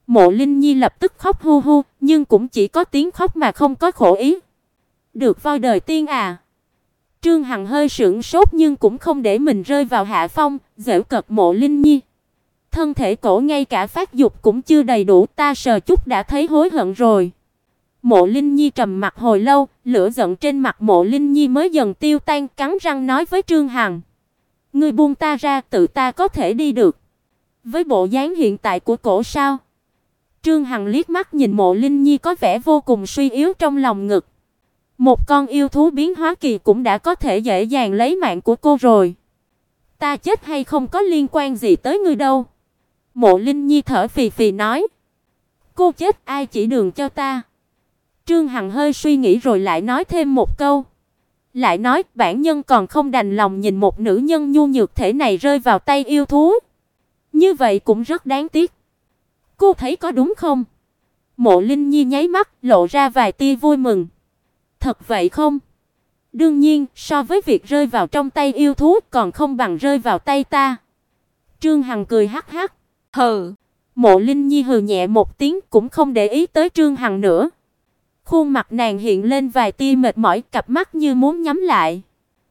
Mộ Linh Nhi lập tức khóc hu hu, nhưng cũng chỉ có tiếng khóc mà không có khổ ý. Được voi đời tiên à? Trương Hằng hơi sững sốt nhưng cũng không để mình rơi vào hạ phong, giễu cợt Mộ Linh Nhi. Thân thể cổ ngay cả phát dục cũng chưa đầy đủ, ta sờ chút đã thấy hối hận rồi. Mộ Linh Nhi trầm mặc hồi lâu, lửa giận trên mặt Mộ Linh Nhi mới dần tiêu tan, cắn răng nói với Trương Hằng: "Ngươi buông ta ra, tự ta có thể đi được." Với bộ dáng hiện tại của cổ sao? Trương Hằng liếc mắt nhìn Mộ Linh Nhi có vẻ vô cùng suy yếu trong lòng ngực. Một con yêu thú biến hóa kỳ cũng đã có thể dễ dàng lấy mạng của cô rồi. Ta chết hay không có liên quan gì tới ngươi đâu. Mộ Linh Nhi thở phì phì nói. Cô chết ai chỉ đường cho ta. Trương Hằng hơi suy nghĩ rồi lại nói thêm một câu. Lại nói bản nhân còn không đành lòng nhìn một nữ nhân nhu nhược thể này rơi vào tay yêu thú. Như vậy cũng rất đáng tiếc. Cô thấy có đúng không? Mộ Linh Nhi nháy mắt lộ ra vài tia vui mừng. Thật vậy không? Đương nhiên, so với việc rơi vào trong tay yêu thú còn không bằng rơi vào tay ta. Trương Hằng cười hắc hắc. Hừ. Mộ Linh Nhi hừ nhẹ một tiếng cũng không để ý tới Trương Hằng nữa. Khuôn mặt nàng hiện lên vài tia mệt mỏi, cặp mắt như muốn nhắm lại.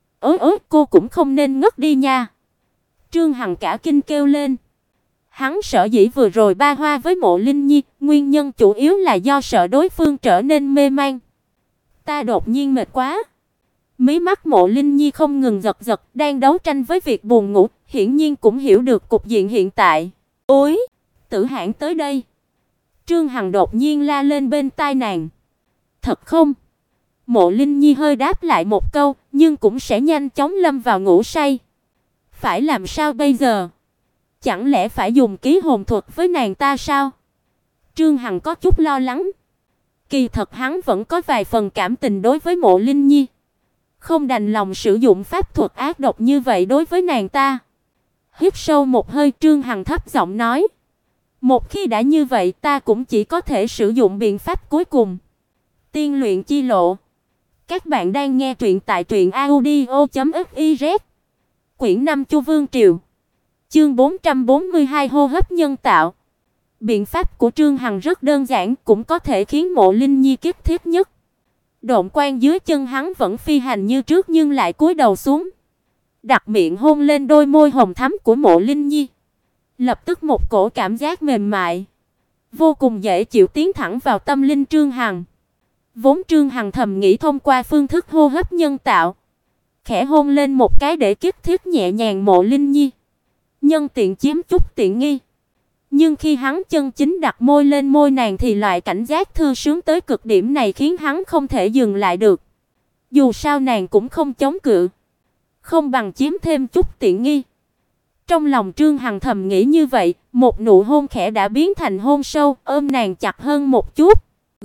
Cô cũng không nên ngất đi nha. Trương Hằng cả kinh kêu lên. Hắn sở dĩ vừa rồi ba hoa với Mộ Linh Nhi, nguyên nhân chủ yếu là do sợ đối phương trở nên mê man. Ta đột nhiên mệt quá. Mí mắt Mộ Linh Nhi không ngừng giật giật, đang đấu tranh với việc buồn ngủ, hiển nhiên cũng hiểu được cục diện hiện tại. Ôi, Tử Hãn tới đây. Trương Hằng đột nhiên la lên bên tai nàng. Thật không? Mộ Linh Nhi hơi đáp lại một câu, nhưng cũng sẽ nhanh chóng lâm vào ngủ say. Phải làm sao bây giờ? Chẳng lẽ phải dùng ký hồn thuật với nàng ta sao? Trương Hằng có chút lo lắng. Kỳ thật hắn vẫn có vài phần cảm tình đối với Mộ Linh Nhi. Không đành lòng sử dụng pháp thuật ác độc như vậy đối với nàng ta. Hít sâu một hơi, Trương Hằng thấp giọng nói. Một khi đã như vậy ta cũng chỉ có thể sử dụng biện pháp cuối cùng. Tiên luyện chi lộ. Các bạn đang nghe truyện tại truyệnaudio.fiz. Quyển 5 Chu Vương Triều. Chương 442 hô hấp nhân tạo. Biện pháp của Trương Hằng rất đơn giản, cũng có thể khiến Mộ Linh Nhi kiếp thiết nhất. Độn quan dưới chân hắn vẫn phi hành như trước nhưng lại cúi đầu xuống, đặt miệng hôn lên đôi môi hồng thắm của Mộ Linh Nhi. Lập tức một cổ cảm giác mềm mại, vô cùng dễ chịu tiến thẳng vào tâm linh Trương Hằng. Vốn Trương Hằng thầm nghĩ thông qua phương thức hô hấp nhân tạo, khẽ hôn lên một cái để kích thích nhẹ nhàng Mộ Linh Nhi, nhân tiện chiếm chút tiện nghi. Nhưng khi hắn chân chính đặt môi lên môi nàng thì loại cảnh giác thư sướng tới cực điểm này khiến hắn không thể dừng lại được. Dù sao nàng cũng không chống cự, không bằng chiếm thêm chút tiện nghi. Trong lòng Trương Hằng thầm nghĩ như vậy, một nụ hôn khẽ đã biến thành hôn sâu, ôm nàng chặt hơn một chút.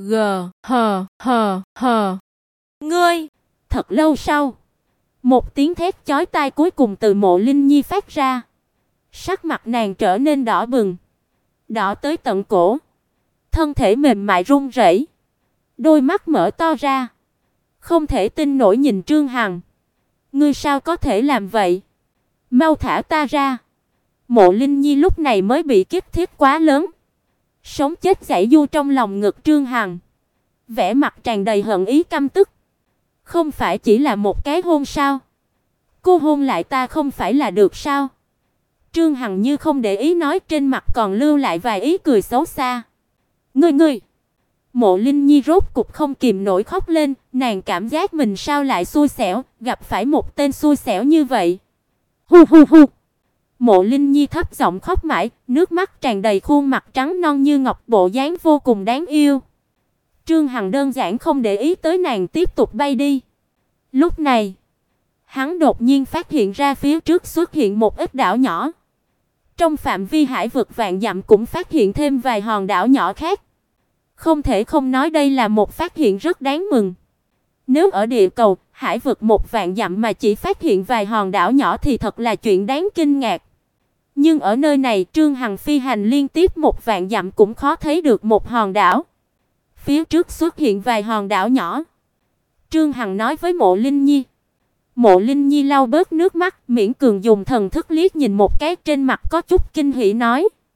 Hờ. Ngươi! Thật lâu sau, một tiếng thét chói tai cuối cùng từ Mộ Linh Nhi phát ra. Sắc mặt nàng trở nên đỏ bừng, đỏ tới tận cổ, thân thể mềm mại run rẩy, đôi mắt mở to ra, không thể tin nổi nhìn Trương Hằng. Ngươi sao có thể làm vậy? Mau thả ta ra. Mộ Linh Nhi lúc này mới bị kích thích quá lớn, sống chết giãy giụa trong lòng ngực Trương Hằng, vẻ mặt tràn đầy hận ý căm tức. Không phải chỉ là một cái hôn sao? Cô hôn lại ta không phải là được sao? Trương Hằng như không để ý nói, trên mặt còn lưu lại vài ý cười xấu xa. Ngươi! Mộ Linh Nhi rốt cục không kìm nổi khóc lên, nàng cảm giác mình sao lại xui xẻo, gặp phải một tên xui xẻo như vậy. Hu. Mộ Linh Nhi thấp giọng khóc mãi, nước mắt tràn đầy khuôn mặt trắng non như ngọc, bộ dáng vô cùng đáng yêu. Trương Hằng đơn giản không để ý tới nàng, tiếp tục bay đi. Lúc này, hắn đột nhiên phát hiện ra phía trước xuất hiện một ít đảo nhỏ. Trong phạm vi hải vực vạn dặm cũng phát hiện thêm vài hòn đảo nhỏ khác. Không thể không nói đây là một phát hiện rất đáng mừng. Nếu ở địa cầu, hải vực một vạn dặm mà chỉ phát hiện vài hòn đảo nhỏ thì thật là chuyện đáng kinh ngạc. Nhưng ở nơi này, Trương Hằng phi hành liên tiếp một vạn dặm cũng khó thấy được một hòn đảo. Phía trước xuất hiện vài hòn đảo nhỏ. Trương Hằng nói với Mộ Linh Nhi. Mộ Linh Nhi lau bớt nước mắt, miễn cường dùng thần thức liếc nhìn một cái, trên mặt có chút kinh hỉ nói: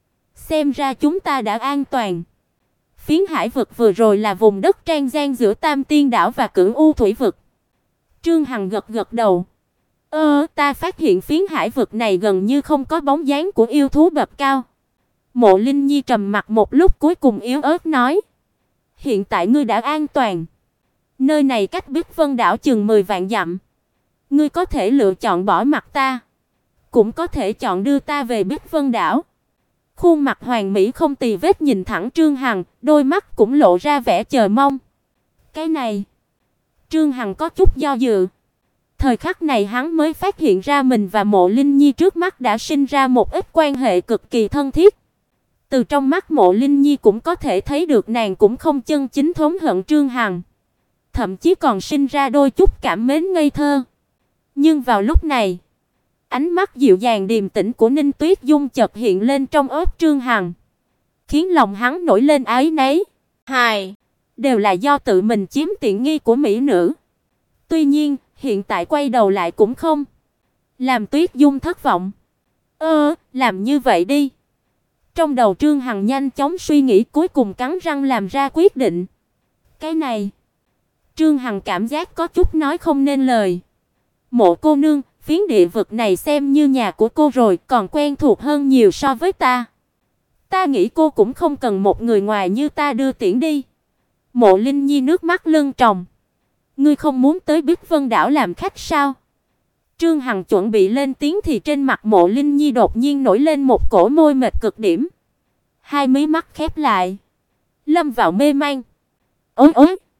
Xem ra chúng ta đã an toàn. Phiến hải vực vừa rồi là vùng đất trang gian giữa Tam Tiên đảo và Cửu U thủy vực. Trương Hằng gật gật đầu. Ta phát hiện phiến hải vực này gần như không có bóng dáng của yêu thú bậc cao. Mộ Linh Nhi trầm mặc một lúc cuối cùng yếu ớt nói: "Hiện tại ngươi đã an toàn. Nơi này cách Bích Vân đảo chừng 10 vạn dặm. Ngươi có thể lựa chọn bỏ mặc ta, cũng có thể chọn đưa ta về Bích Vân đảo." Khuôn mặt hoàn mỹ không tì vết nhìn thẳng Trương Hằng, đôi mắt cũng lộ ra vẻ chờ mong. Cái này, Trương Hằng có chút do dự. Thời khắc này hắn mới phát hiện ra mình và Mộ Linh Nhi trước mắt đã sinh ra một ít quan hệ cực kỳ thân thiết. Từ trong mắt Mộ Linh Nhi cũng có thể thấy được nàng cũng không chân chính thống hận Trương Hằng, thậm chí còn sinh ra đôi chút cảm mến ngây thơ. Nhưng vào lúc này, ánh mắt dịu dàng điềm tĩnh của Ninh Tuyết Dung chợt hiện lên trong óc Trương Hằng, khiến lòng hắn nổi lên áy náy. Đều là do tự mình chiếm tiện nghi của mỹ nữ. Tuy nhiên, hiện tại quay đầu lại cũng không làm Tuyết Dung thất vọng. Làm như vậy đi. Trong đầu Trương Hằng nhanh chóng suy nghĩ, cuối cùng cắn răng làm ra quyết định. Cái này, Trương Hằng cảm giác có chút nói không nên lời. Mộ cô nương, phiến địa vực này xem như nhà của cô rồi, còn quen thuộc hơn nhiều so với ta. Ta nghĩ cô cũng không cần một người ngoài như ta đưa tiễn đi. Mộ Linh Nhi nước mắt lưng tròng. Ngươi không muốn tới Bích Vân đảo làm khách sao? Trương Hằng chuẩn bị lên tiếng thì trên mặt Mộ Linh Nhi đột nhiên nổi lên một cổ môi mệt cực điểm. Hai mí mắt khép lại, lâm vào mê man. Ôi,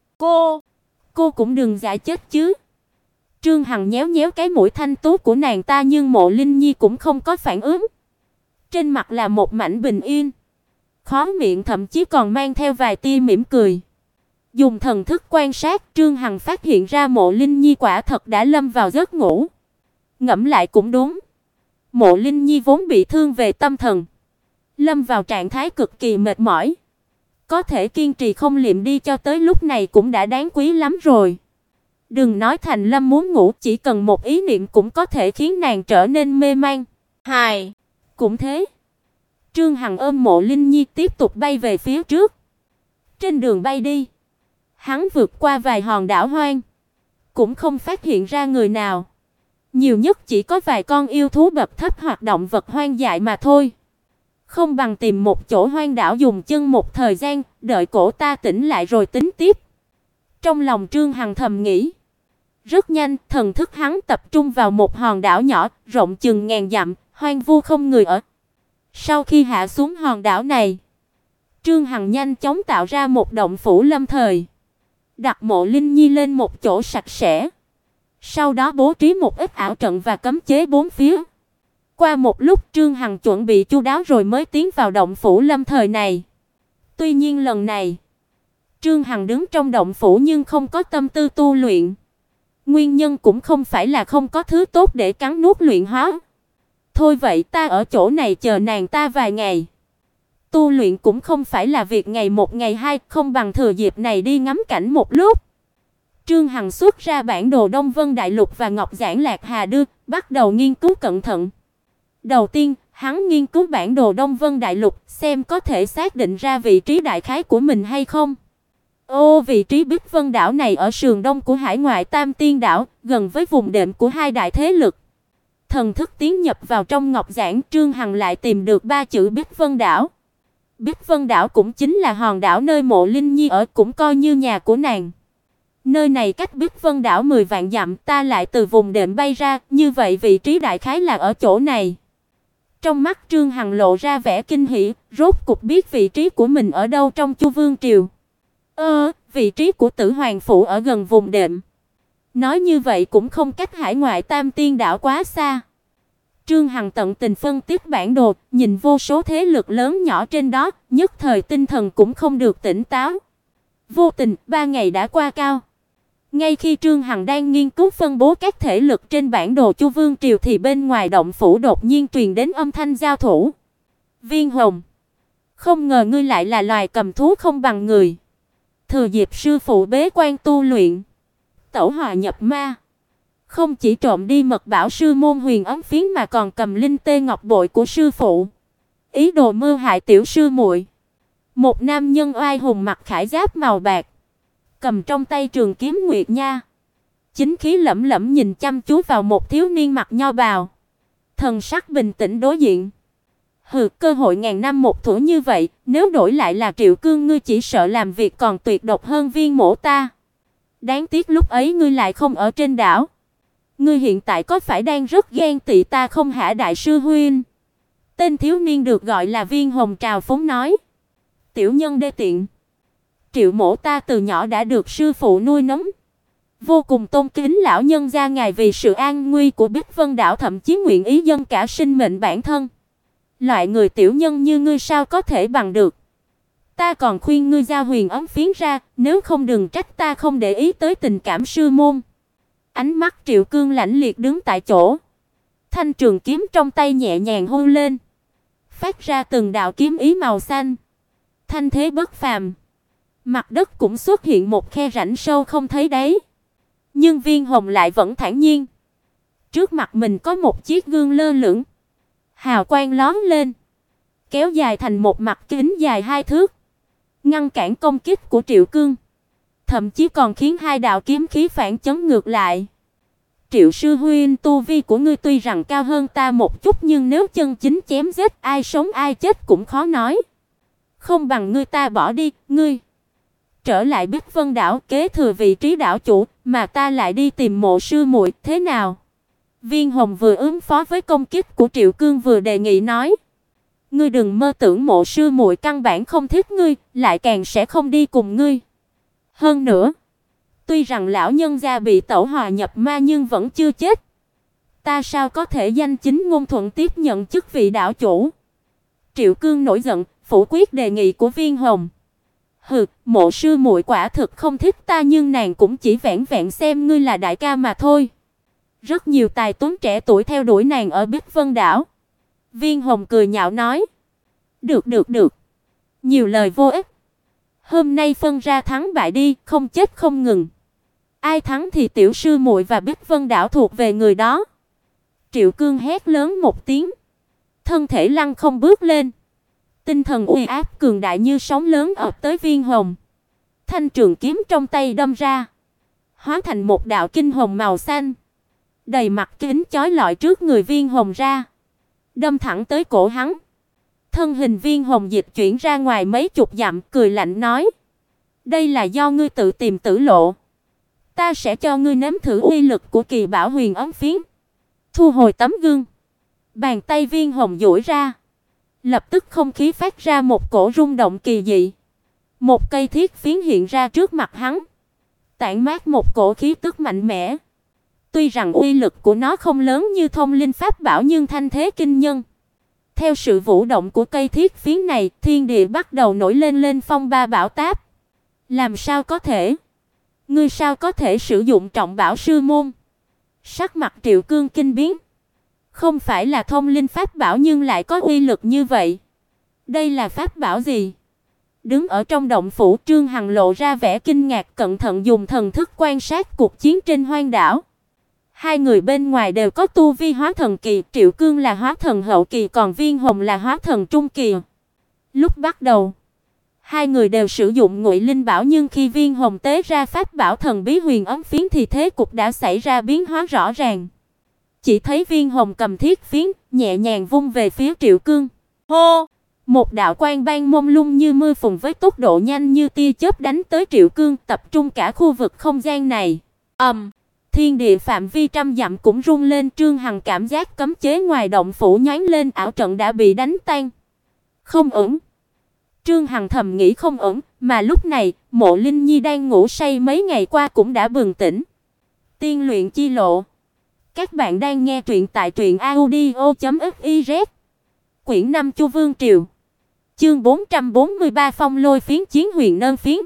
cô cũng đừng giả chết chứ. Trương Hằng nhéo nhéo cái mũi thanh tú của nàng ta, nhưng Mộ Linh Nhi cũng không có phản ứng. Trên mặt là một mảnh bình yên, khóe miệng thậm chí còn mang theo vài tia mỉm cười. Dùng thần thức quan sát, Trương Hằng phát hiện ra Mộ Linh Nhi quả thật đã lâm vào giấc ngủ. Ngẫm lại cũng đúng. Mộ Linh Nhi vốn bị thương về tâm thần, lâm vào trạng thái cực kỳ mệt mỏi. Có thể kiên trì không liệm đi cho tới lúc này cũng đã đáng quý lắm rồi. Đừng nói Thành Lâm muốn ngủ, chỉ cần một ý niệm cũng có thể khiến nàng trở nên mê man. Cũng thế. Trương Hằng ôm Mộ Linh Nhi tiếp tục bay về phía trước. Trên đường bay đi, hắn vượt qua vài hòn đảo hoang, cũng không phát hiện ra người nào. Nhiều nhất chỉ có vài con yêu thú bậc thấp hoặc động vật hoang dại mà thôi. Không bằng tìm một chỗ hoang đảo dùng chân một thời gian, đợi cổ ta tỉnh lại rồi tính tiếp. Trong lòng Trương Hằng thầm nghĩ. Rất nhanh, thần thức hắn tập trung vào một hòn đảo nhỏ, rộng chừng ngàn dặm, hoang vu không người ở. Sau khi hạ xuống hòn đảo này, Trương Hằng nhanh chóng tạo ra một động phủ lâm thời, đặt Mộ Linh Nhi lên một chỗ sạch sẽ. Sau đó bố trí một ít ảo trận và cấm chế bốn phía. Qua một lúc Trương Hằng chuẩn bị chu đáo rồi mới tiến vào động phủ lâm thời này. Tuy nhiên lần này, Trương Hằng đứng trong động phủ nhưng không có tâm tư tu luyện. Nguyên nhân cũng không phải là không có thứ tốt để cắn nuốt luyện hóa. Thôi vậy ta ở chỗ này chờ nàng ta vài ngày. Tu luyện cũng không phải là việc ngày một ngày hai, không bằng thừa dịp này đi ngắm cảnh một lúc. Trương Hằng xuất ra bản đồ Đông Vân Đại Lục và Ngọc Giản Lạc Hà đưa, bắt đầu nghiên cứu cẩn thận. Đầu tiên, hắn nghiên cứu bản đồ Đông Vân Đại Lục, xem có thể xác định ra vị trí đại khái của mình hay không. Vị trí Bích Vân đảo này ở sườn đông của hải ngoại Tam Tiên đảo, gần với vùng đệm của hai đại thế lực. Thần thức tiến nhập vào trong ngọc giản, Trương Hằng lại tìm được 3 chữ Bích Vân đảo. Bích Vân đảo cũng chính là hòn đảo nơi Mộ Linh Nhi ở, cũng coi như nhà của nàng. Nơi này cách Bích Vân đảo 10 vạn dặm, ta lại từ vùng đệm bay ra, như vậy vị trí đại khái là ở chỗ này. Trong mắt Trương Hằng lộ ra vẻ kinh hỉ, rốt cục biết vị trí của mình ở đâu trong Chu Vương triều. Vị trí của Tử Hoàng phủ ở gần vùng đệm. Nói như vậy cũng không cách hải ngoại Tam Tiên đảo quá xa. Trương Hằng tận tình phân tích bản đồ, nhìn vô số thế lực lớn nhỏ trên đó, nhất thời tinh thần cũng không được tỉnh táo. Vô tình, 3 ngày đã qua cao. Ngay khi Trương Hằng đang nghiên cứu phân bố các thể lực trên bản đồ Chu Vương triều thì bên ngoài động phủ đột nhiên truyền đến âm thanh giao thủ. Viên Hồng, không ngờ ngươi lại là loài cầm thú không bằng người. Thừa dịp sư phụ bế quan tu luyện, tẩu hỏa nhập ma, không chỉ trộm đi mật bảo sư môn Huyền Ấm Phiến mà còn cầm linh tê ngọc bội của sư phụ. ý đồ mưu hại tiểu sư muội. Một nam nhân oai hùng mặc khải giáp màu bạc, cầm trong tay trường kiếm nguyệt nha, chính khí lẫm lẫm nhìn chăm chú vào một thiếu niên mặc nho bào, thần sắc bình tĩnh đối diện. Hừ, cơ hội ngàn năm một thủa như vậy, nếu đổi lại là Triệu Cương ngươi chỉ sợ làm việc còn tuyệt độc hơn Viên Mỗ ta. Đáng tiếc lúc ấy ngươi lại không ở trên đảo. Ngươi hiện tại có phải đang rất ghen tị ta không hả đại sư huynh? Tên thiếu niên được gọi là Viên Hồng trào phúng nói. Tiểu nhân đê tiện. Triệu Mỗ ta từ nhỏ đã được sư phụ nuôi nấng, vô cùng tôn kính lão nhân gia ngài, vì sự an nguy của Bích Vân đảo thậm chí nguyện ý dâng cả sinh mệnh bản thân. Loại người tiểu nhân như ngươi sao có thể bằng được? Ta còn khuyên ngươi giao huyền ấm phiến ra, nếu không đừng trách ta không để ý tới tình cảm sư môn. Ánh mắt Triệu Cương lạnh liệt đứng tại chỗ, thanh trường kiếm trong tay nhẹ nhàng hô lên, phát ra từng đạo kiếm ý màu xanh, thanh thế bất phàm. Mặt đất cũng xuất hiện một khe rãnh sâu không thấy đáy, nhưng Viên Hồng lại vẫn thản nhiên. Trước mặt mình có một chiếc gương lơ lửng, hào quang lóe lên, kéo dài thành một mặt kính dài 2 thước, ngăn cản công kích của Triệu Cương, thậm chí còn khiến hai đạo kiếm khí phản chấn ngược lại. Triệu sư huynh, tu vi của ngươi tuy rằng cao hơn ta một chút, nhưng nếu chân chính chém giết, ai sống ai chết cũng khó nói. Không bằng ngươi ta bỏ đi, ngươi trở lại Bích Vân đảo kế thừa vị trí đảo chủ, mà ta lại đi tìm Mộ sư muội, thế nào? Viên Hồng vừa ứng phó với công kích của Triệu Cương vừa đề nghị nói. Ngươi đừng mơ tưởng Mộ sư muội căn bản không thích ngươi, lại càng sẽ không đi cùng ngươi. Hơn nữa, tuy rằng lão nhân gia bị tẩu hỏa nhập ma nhưng vẫn chưa chết. Ta sao có thể danh chính ngôn thuận tiếp nhận chức vị đảo chủ? Triệu Cương nổi giận, phủ quyết đề nghị của Viên Hồng. Hừ, Mộ sư muội quả thực không thích ta, nhưng nàng cũng chỉ vẻn vẹn xem ngươi là đại ca mà thôi. Rất nhiều tài tuấn trẻ tuổi theo đuổi nàng ở Bích Vân đảo. Viên Hồng cười nhạo nói. Được. Nhiều lời vô ích. Hôm nay phân ra thắng bại đi, không chết không ngừng. Ai thắng thì tiểu sư muội và Bích Vân đảo thuộc về người đó. Triệu Cương hét lớn một tiếng, thân thể lăng không bước lên. Tinh thần uy áp cường đại như sóng lớn ập tới Viên Hồng. Thanh trường kiếm trong tay đâm ra, hóa thành một đạo kinh hồng màu xanh, đầy mặt kính chói lọi trước người Viên Hồng ra, đâm thẳng tới cổ hắn. Thân hình Viên Hồng dịch chuyển ra ngoài mấy chục dặm, cười lạnh nói: "Đây là do ngươi tự tìm tử lộ. Ta sẽ cho ngươi nếm thử uy lực của kỳ bảo huyền ấm phiến." Thu hồi tấm gương, bàn tay Viên Hồng duỗi ra, lập tức không khí phát ra một cổ rung động kỳ dị. Một cây thiết phiến hiện ra trước mặt hắn, tản mát một cổ khí tức mạnh mẽ. Tuy rằng uy lực của nó không lớn như thông linh pháp bảo nhưng thanh thế kinh nhân. Theo sự vũ động của cây thiết phiến này, thiên địa bắt đầu nổi lên phong ba bão táp. Làm sao có thể? Ngươi sao có thể sử dụng trọng bảo sư môn? Sắc mặt Triệu Cương kinh biến. Không phải là thông linh pháp bảo nhưng lại có uy lực như vậy. Đây là pháp bảo gì? Đứng ở trong động phủ, Trương Hằng lộ ra vẻ kinh ngạc, cẩn thận dùng thần thức quan sát cuộc chiến trên hoang đảo. Hai người bên ngoài đều có tu vi hóa thần kỳ, Triệu Cương là hóa thần hậu kỳ, còn Viên Hồng là hóa thần trung kỳ. Lúc bắt đầu, hai người đều sử dụng Ngụy Linh Bảo, nhưng khi Viên Hồng tế ra pháp bảo thần bí huyền ấm phiến thì thế cục đã xảy ra biến hóa rõ ràng. Chỉ thấy Viên Hồng cầm thiết phiến, nhẹ nhàng vung về phía Triệu Cương. Hô! Một đạo quang ban mông lung như mưa phùn với tốc độ nhanh như tia chớp đánh tới Triệu Cương, tập trung cả khu vực không gian này. Thiên địa phạm vi trăm dặm cũng rung lên, Trương Hằng cảm giác cấm chế ngoài động phủ nhoáng lên, ảo trận đã bị đánh tan. Không ổn. Trương Hằng thầm nghĩ không ổn, mà lúc này, Mộ Linh Nhi đang ngủ say mấy ngày qua cũng đã bừng tỉnh. Tiên luyện chi lộ. Các bạn đang nghe truyện tại truyệnaudio.fiz. Quyển 5 Chu Vương Triều. Chương 443 Phong Lôi phiến chiến huyền nơn phiến.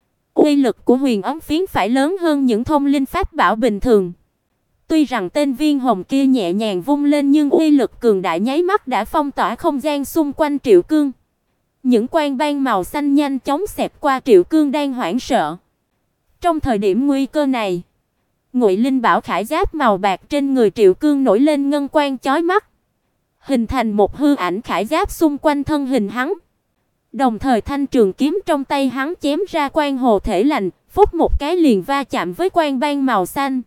Uy lực của huyền ấm phiến phải lớn hơn những thông linh pháp bảo bình thường. Tuy rằng tên Viên Hồng kia nhẹ nhàng vung lên nhưng uy lực cường đại nháy mắt đã phong tỏa không gian xung quanh Triệu Cương. Những quang ban màu xanh nhanh chóng xẹt qua Triệu Cương đang hoảng sợ. Trong thời điểm nguy cơ này, Ngụy Linh Bảo khải giáp màu bạc trên người Triệu Cương nổi lên ngân quang chói mắt. hình thành một hư ảnh khải giáp xung quanh thân hình hắn. Đồng thời thanh trường kiếm trong tay hắn chém ra quang hồ thể lạnh, phốc một cái liền va chạm với quang ban màu xanh.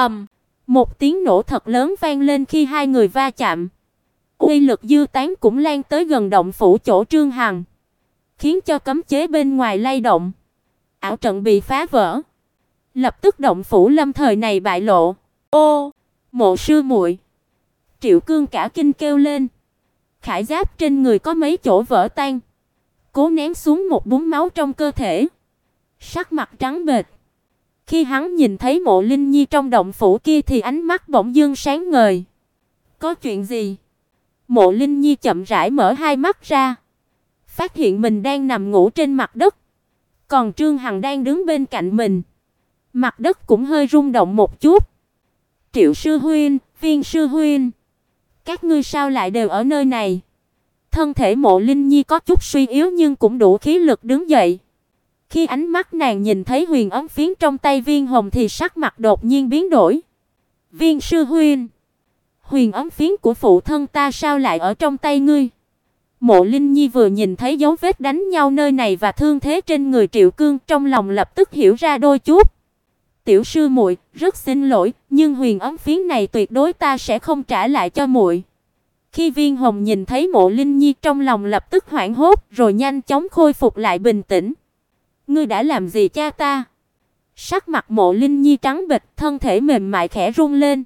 Một tiếng nổ thật lớn vang lên khi hai người va chạm. Uy lực dư tán cũng lan tới gần động phủ chỗ Trương Hằng, khiến cho cấm chế bên ngoài lay động. Ảo trận bị phá vỡ. Lập tức động phủ lâm thời này bại lộ. Ô, Mộ sư muội! Triệu Cương cả kinh kêu lên. Khải giáp trên người có mấy chỗ vỡ tan, cố nén xuống một búng máu trong cơ thể, sắc mặt trắng bệch. Khi hắn nhìn thấy Mộ Linh Nhi trong động phủ kia thì ánh mắt bỗng dưng sáng ngời. Có chuyện gì? Mộ Linh Nhi chậm rãi mở hai mắt ra, phát hiện mình đang nằm ngủ trên mặt đất, còn Trương Hằng đang đứng bên cạnh mình. Mặt đất cũng hơi rung động một chút. Triệu sư huynh, Viên sư huynh, các ngươi sao lại đều ở nơi này? Thân thể Mộ Linh Nhi có chút suy yếu nhưng cũng đủ khí lực đứng dậy. Khi ánh mắt nàng nhìn thấy huyền ấm phiến trong tay Viên Hồng thì sắc mặt đột nhiên biến đổi. Viên sư huynh, huyền ấm phiến của phụ thân ta sao lại ở trong tay ngươi? Mộ Linh Nhi vừa nhìn thấy dấu vết đánh nhau nơi này và thương thế trên người Triệu Cương, trong lòng lập tức hiểu ra đôi chút. Tiểu sư muội, rất xin lỗi, nhưng huyền ấm phiến này tuyệt đối ta sẽ không trả lại cho muội. Khi Viên Hồng nhìn thấy Mộ Linh Nhi, trong lòng lập tức hoảng hốt, rồi nhanh chóng khôi phục lại bình tĩnh. Ngươi đã làm gì cha ta? Sắc mặt Mộ Linh Nhi trắng bệch, thân thể mềm mại khẽ run lên.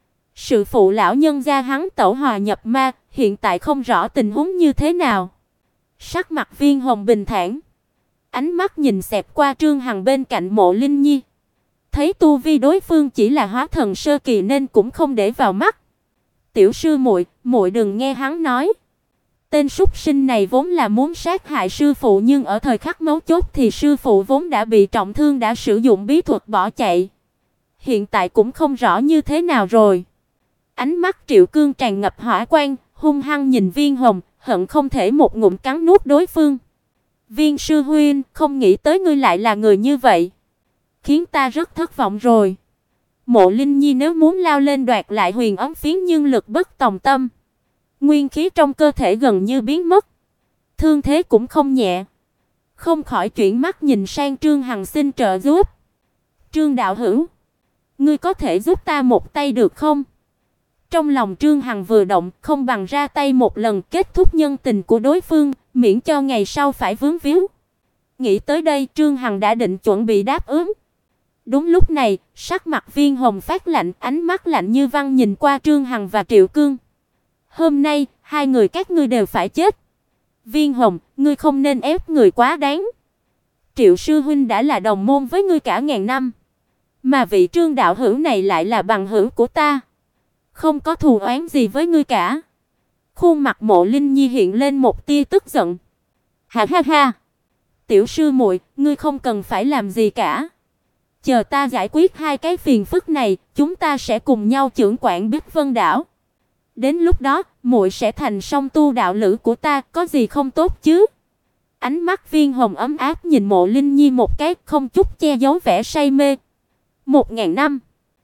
Sự phụ lão nhân gia hắn tẩu hỏa nhập ma, hiện tại không rõ tình huống như thế nào. Sắc mặt Viên Hồng bình thản, ánh mắt nhìn xẹt qua Trương Hằng bên cạnh Mộ Linh Nhi. Thấy tu vi đối phương chỉ là hóa thần sơ kỳ nên cũng không để vào mắt. Tiểu sư muội, muội đừng nghe hắn nói. Tên súc sinh này vốn là muốn sát hại sư phụ, nhưng ở thời khắc mấu chốt thì sư phụ vốn đã bị trọng thương, đã sử dụng bí thuật bỏ chạy. Hiện tại cũng không rõ như thế nào rồi. Ánh mắt Triệu Cương tràn ngập hỏa quang, hung hăng nhìn Viên Hồng, hận không thể một ngụm cắn nuốt đối phương. Viên sư huynh, không nghĩ tới ngươi lại là người như vậy, khiến ta rất thất vọng rồi. Mộ Linh Nhi nếu muốn lao lên đoạt lại huyền ấm phiến nhưng lực bất tòng tâm. Nguyên khí trong cơ thể gần như biến mất, thương thế cũng không nhẹ. Không khỏi chuyển mắt nhìn sang Trương Hằng xin trợ giúp. Trương đạo hữu, ngươi có thể giúp ta một tay được không? Trong lòng Trương Hằng vừa động, không bằng ra tay một lần kết thúc nhân tình của đối phương, miễn cho ngày sau phải vướng víu. Nghĩ tới đây, Trương Hằng đã định chuẩn bị đáp ứng. Đúng lúc này, sắc mặt Viên Hồng phát lạnh, ánh mắt lạnh như băng nhìn qua Trương Hằng và Triệu Cương. Hôm nay, hai người các ngươi đều phải chết. Viên Hồng, ngươi không nên ép người quá đáng. Triệu sư huynh đã là đồng môn với ngươi cả ngàn năm, mà vị Trương đạo hữu này lại là bằng hữu của ta, không có thù oán gì với ngươi cả. Khuôn mặt Mộ Linh Nhi hiện lên một tia tức giận. Ha ha ha, tiểu sư muội, ngươi không cần phải làm gì cả. Chờ ta giải quyết hai cái phiền phức này, chúng ta sẽ cùng nhau chưởng quản Bích Vân đảo. Đến lúc đó, muội sẽ thành song tu đạo lữ của ta, có gì không tốt chứ? Ánh mắt Viên Hồng ấm áp nhìn Mộ Linh Nhi một cái, không chút che giấu vẻ say mê. 1000 năm,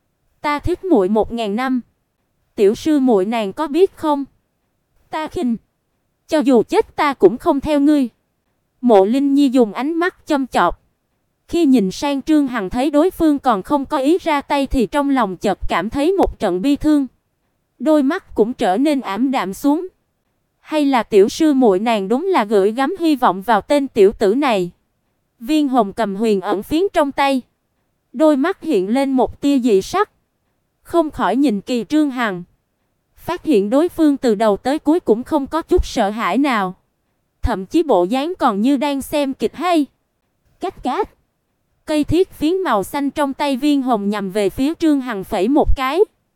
ta thích muội 1000 năm. Tiểu sư muội nàng có biết không? Ta khinh, cho dù chết ta cũng không theo ngươi. Mộ Linh Nhi dùng ánh mắt châm chọc. Khi nhìn sang Trương Hằng thấy đối phương còn không có ý ra tay thì trong lòng chợt cảm thấy một trận bi thương. Đôi mắt cũng trở nên ảm đạm xuống. Hay là tiểu sư muội nàng đúng là gửi gắm hy vọng vào tên tiểu tử này. Viên Hồng cầm huyền ẩn phiến trong tay, đôi mắt hiện lên một tia dị sắc, không khỏi nhìn kỳ Trương Hằng. Phát hiện đối phương từ đầu tới cuối cũng không có chút sợ hãi nào, thậm chí bộ dáng còn như đang xem kịch hay. Cách cát, cây thiết phiến màu xanh trong tay Viên Hồng nhằm về phía Trương Hằng phẩy một cái.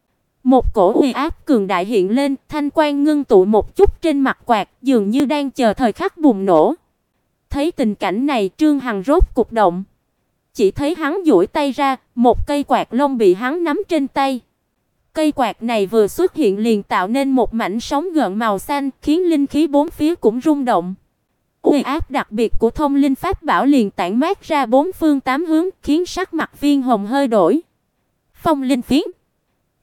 Một cổ uy áp cường đại hiện lên, thanh quang ngưng tụ một chút trên mặt quạt, dường như đang chờ thời khắc bùng nổ. Thấy tình cảnh này, Trương Hằng rốt cục động. Chỉ thấy hắn duỗi tay ra, một cây quạt lông bị hắn nắm trên tay. Cây quạt này vừa xuất hiện liền tạo nên một mảnh sóng gợn màu xanh, khiến linh khí bốn phía cũng rung động. Uy áp đặc biệt của thông linh pháp bảo liền tản mát ra bốn phương tám hướng, khiến sắc mặt Viên Hồng hơi đổi. Phong linh phiến,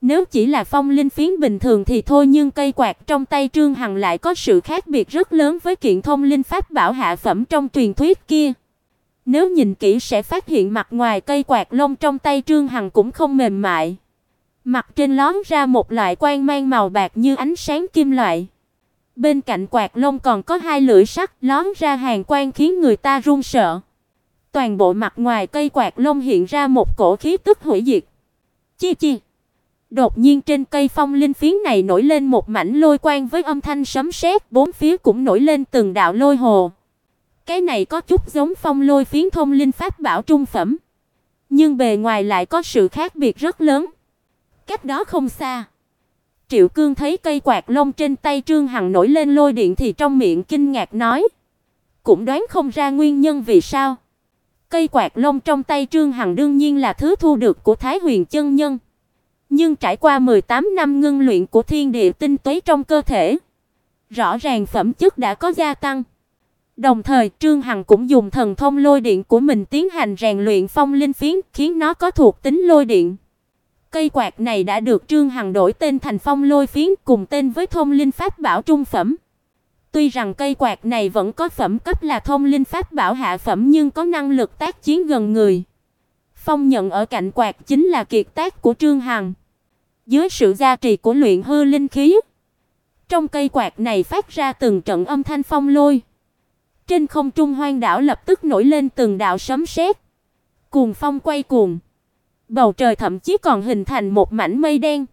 Nếu chỉ là phong linh phiến bình thường thì thôi, nhưng cây quạt trong tay Trương Hằng lại có sự khác biệt rất lớn với kiện thông linh pháp bảo hạ phẩm trong truyền thuyết kia. Nếu nhìn kỹ sẽ phát hiện mặt ngoài cây quạt lông trong tay Trương Hằng cũng không mềm mại. Mặt trên lóe ra một loại quang mang màu bạc như ánh sáng kim loại. Bên cạnh quạt lông còn có hai lưỡi sắt lóe ra hàn quang khiến người ta run sợ. Toàn bộ mặt ngoài cây quạt lông hiện ra một cổ khí tức hủy diệt. Chi chi. Đột nhiên trên cây phong linh phiến này nổi lên một mảnh lôi quang với âm thanh sấm sét, bốn phía cũng nổi lên từng đạo lôi hồ. Cái này có chút giống phong lôi phiến thông linh pháp bảo trung phẩm, nhưng bề ngoài lại có sự khác biệt rất lớn. Cách đó không xa, Triệu Cương thấy cây quạt lông trên tay Trương Hằng nổi lên lôi điện thì trong miệng kinh ngạc nói, cũng đoán không ra nguyên nhân vì sao. Cây quạt lông trong tay Trương Hằng đương nhiên là thứ thu được của Thái Huyền chân nhân, nhưng trải qua 18 năm ngưng luyện của thiên địa tinh túy trong cơ thể, rõ ràng phẩm chất đã có gia tăng. Đồng thời, Trương Hằng cũng dùng thần thông lôi điện của mình tiến hành rèn luyện phong linh phiến, khiến nó có thuộc tính lôi điện. Cây quạt này đã được Trương Hằng đổi tên thành phong lôi phiến, cùng tên với thông linh pháp bảo trung phẩm. Tuy rằng cây quạt này vẫn có phẩm cấp là thông linh pháp bảo hạ phẩm nhưng có năng lực tác chiến gần người. Phong nhận ở cạnh quạt chính là kiệt tác của Trương Hằng. Dưới sự gia trì của luyện hư linh khí, trong cây quạt này phát ra từng trận âm thanh phong lôi. Trên không trung hoang đảo lập tức nổi lên từng đạo sấm sét, cuồng phong quay cuồng. Bầu trời thậm chí còn hình thành một mảnh mây đen.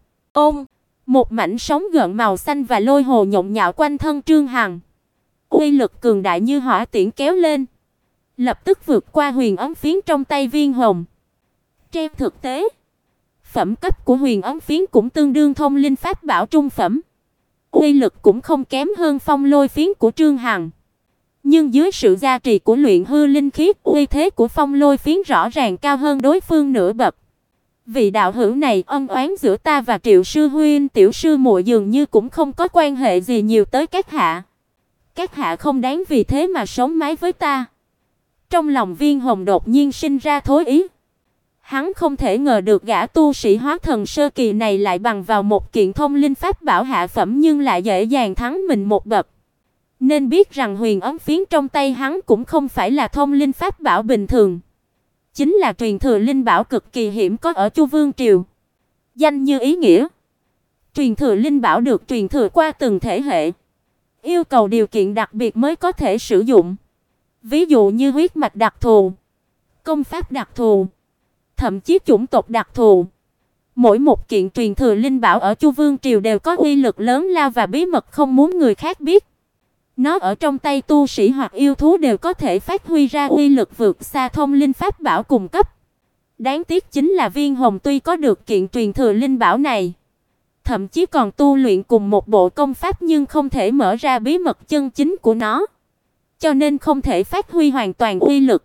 Một mảnh sóng gợn màu xanh và lôi hồ nhộn nhạo quanh thân Trương Hằng. Uy lực cường đại như hỏa tiễn kéo lên, lập tức vượt qua huyền ấm phiến trong tay Viên Hồng. Trên thực tế, phẩm cấp của huyền ấm phiến cũng tương đương thông linh pháp bảo trung phẩm. Uy lực cũng không kém hơn phong lôi phiến của Trương Hằng. Nhưng dưới sự gia trì của luyện hư linh khí, uy thế của phong lôi phiến rõ ràng cao hơn đối phương nửa bậc. Vị đạo hữu này, ân oán giữa ta và Triệu sư huynh tiểu sư muội dường như cũng không có quan hệ gì nhiều tới các hạ. Các hạ không đáng vì thế mà sống mái với ta. Trong lòng Viên Hồng đột nhiên sinh ra thối ý. Hắn không thể ngờ được gã tu sĩ hóa thần sơ kỳ này lại bằng vào một kiện thông linh pháp bảo hạ phẩm nhưng lại dễ dàng thắng mình một bậc. Nên biết rằng huyền ấm phiến trong tay hắn cũng không phải là thông linh pháp bảo bình thường, chính là truyền thừa linh bảo cực kỳ hiếm có ở Chu Vương triều. Danh như ý nghĩa, truyền thừa linh bảo được truyền thừa qua từng thế hệ, yêu cầu điều kiện đặc biệt mới có thể sử dụng. Ví dụ như huyết mạch đặc thù, công pháp đặc thù, thậm chí chủng tộc đặc thù. Mỗi một kiện truyền thừa linh bảo ở Chu Vương triều đều có uy lực lớn lao và bí mật không muốn người khác biết. Nó ở trong tay tu sĩ hoặc yêu thú đều có thể phát huy ra uy lực vượt xa thông linh pháp bảo cùng cấp. Đáng tiếc chính là Viên Hồng tuy có được kiện truyền thừa linh bảo này, thậm chí còn tu luyện cùng một bộ công pháp nhưng không thể mở ra bí mật chân chính của nó, cho nên không thể phát huy hoàn toàn uy lực.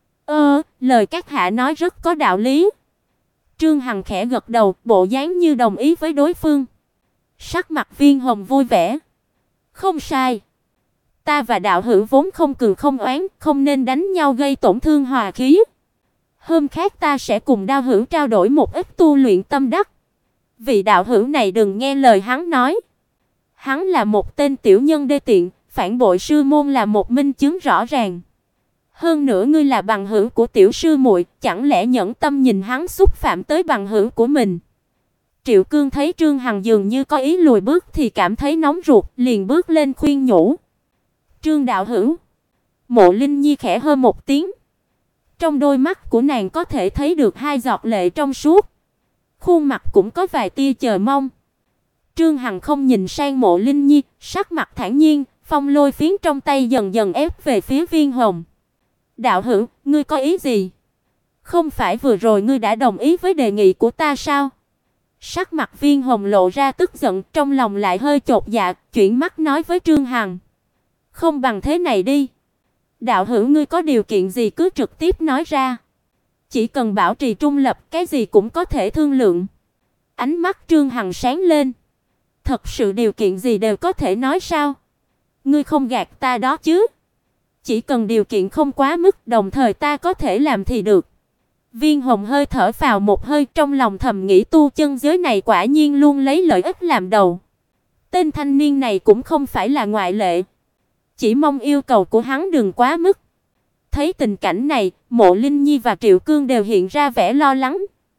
Lời các hạ nói rất có đạo lý. Trương Hằng khẽ gật đầu, bộ dáng như đồng ý với đối phương. Sắc mặt Viên Hồng vui vẻ. Không sai. Ta và đạo hữu vốn không cừu không oán, không nên đánh nhau gây tổn thương hòa khí. Hôm khác ta sẽ cùng đạo hữu trao đổi một ít tu luyện tâm đắc. Vị đạo hữu này đừng nghe lời hắn nói. Hắn là một tên tiểu nhân đê tiện, phản bội sư môn là một minh chứng rõ ràng. Hơn nữa ngươi là bằng hữu của tiểu sư muội, chẳng lẽ nhẫn tâm nhìn hắn xúc phạm tới bằng hữu của mình? Triệu Cương thấy Trương Hằng dường như có ý lùi bước thì cảm thấy nóng ruột, liền bước lên khuyên nhủ. Trương đạo hữu. Mộ Linh Nhi khẽ hơ một tiếng. Trong đôi mắt của nàng có thể thấy được hai giọt lệ trong suốt. Khuôn mặt cũng có vài tia chờ mong. Trương Hằng không nhìn sang Mộ Linh Nhi, sắc mặt thản nhiên, phong lôi phiến trong tay dần dần ép về phía Viên Hồng. Đạo hữu, ngươi có ý gì? Không phải vừa rồi ngươi đã đồng ý với đề nghị của ta sao? Sắc mặt Viên Hồng lộ ra tức giận, trong lòng lại hơi chột dạ, chuyển mắt nói với Trương Hằng. Không bằng thế này đi. Đạo hữu ngươi có điều kiện gì cứ trực tiếp nói ra. Chỉ cần bảo trì trung lập, cái gì cũng có thể thương lượng. Ánh mắt Trương Hằng sáng lên. Thật sự điều kiện gì đều có thể nói sao? Ngươi không gạt ta đó chứ? Chỉ cần điều kiện không quá mức, đồng thời ta có thể làm thì được. Viên Hồng hơi thở phào một hơi, trong lòng thầm nghĩ tu chân giới này quả nhiên luôn lấy lợi ích làm đầu. Tên thanh niên này cũng không phải là ngoại lệ. Chỉ mong yêu cầu của hắn đừng quá mức. Thấy tình cảnh này, Mộ Linh Nhi và Triệu Cương đều hiện ra vẻ lo lắng.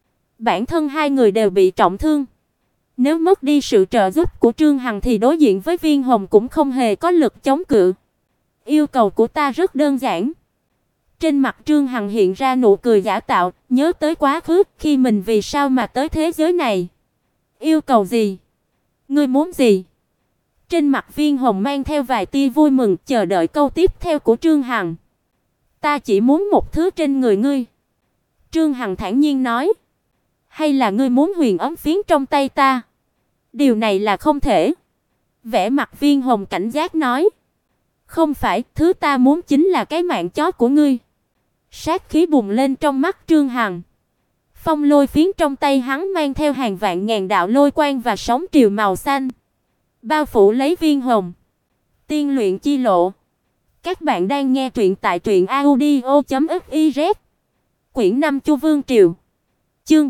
Bản thân hai người đều bị trọng thương. Nếu mất đi sự trợ giúp của Trương Hằng thì đối diện với Viên Hồng cũng không hề có lực chống cự. Yêu cầu của ta rất đơn giản. Trên mặt Trương Hằng hiện ra nụ cười giả tạo, nhớ tới quá khứ, khi mình vì sao mà tới thế giới này. Yêu cầu gì? Ngươi muốn gì? Trên mặt Viên Hồng mang theo vài tia vui mừng, chờ đợi câu tiếp theo của Trương Hằng. Ta chỉ muốn một thứ trên người ngươi. Trương Hằng thản nhiên nói. Hay là ngươi muốn huyền ấm phiến trong tay ta? Điều này là không thể. Vẻ mặt Viên Hồng cảnh giác nói. Không phải, thứ ta muốn chính là cái mạng chó của ngươi. Sát khí bùng lên trong mắt Trương Hằng. Phong lôi phiến trong tay hắn mang theo hàng vạn ngàn đạo lôi quang và sóng triều màu xanh, bao phủ lấy Viên Hồng. Tiên luyện chi lộ. Các bạn đang nghe truyện tại truyệnaudio.fiz. Quyển 5 Chu Vương Triều. Chương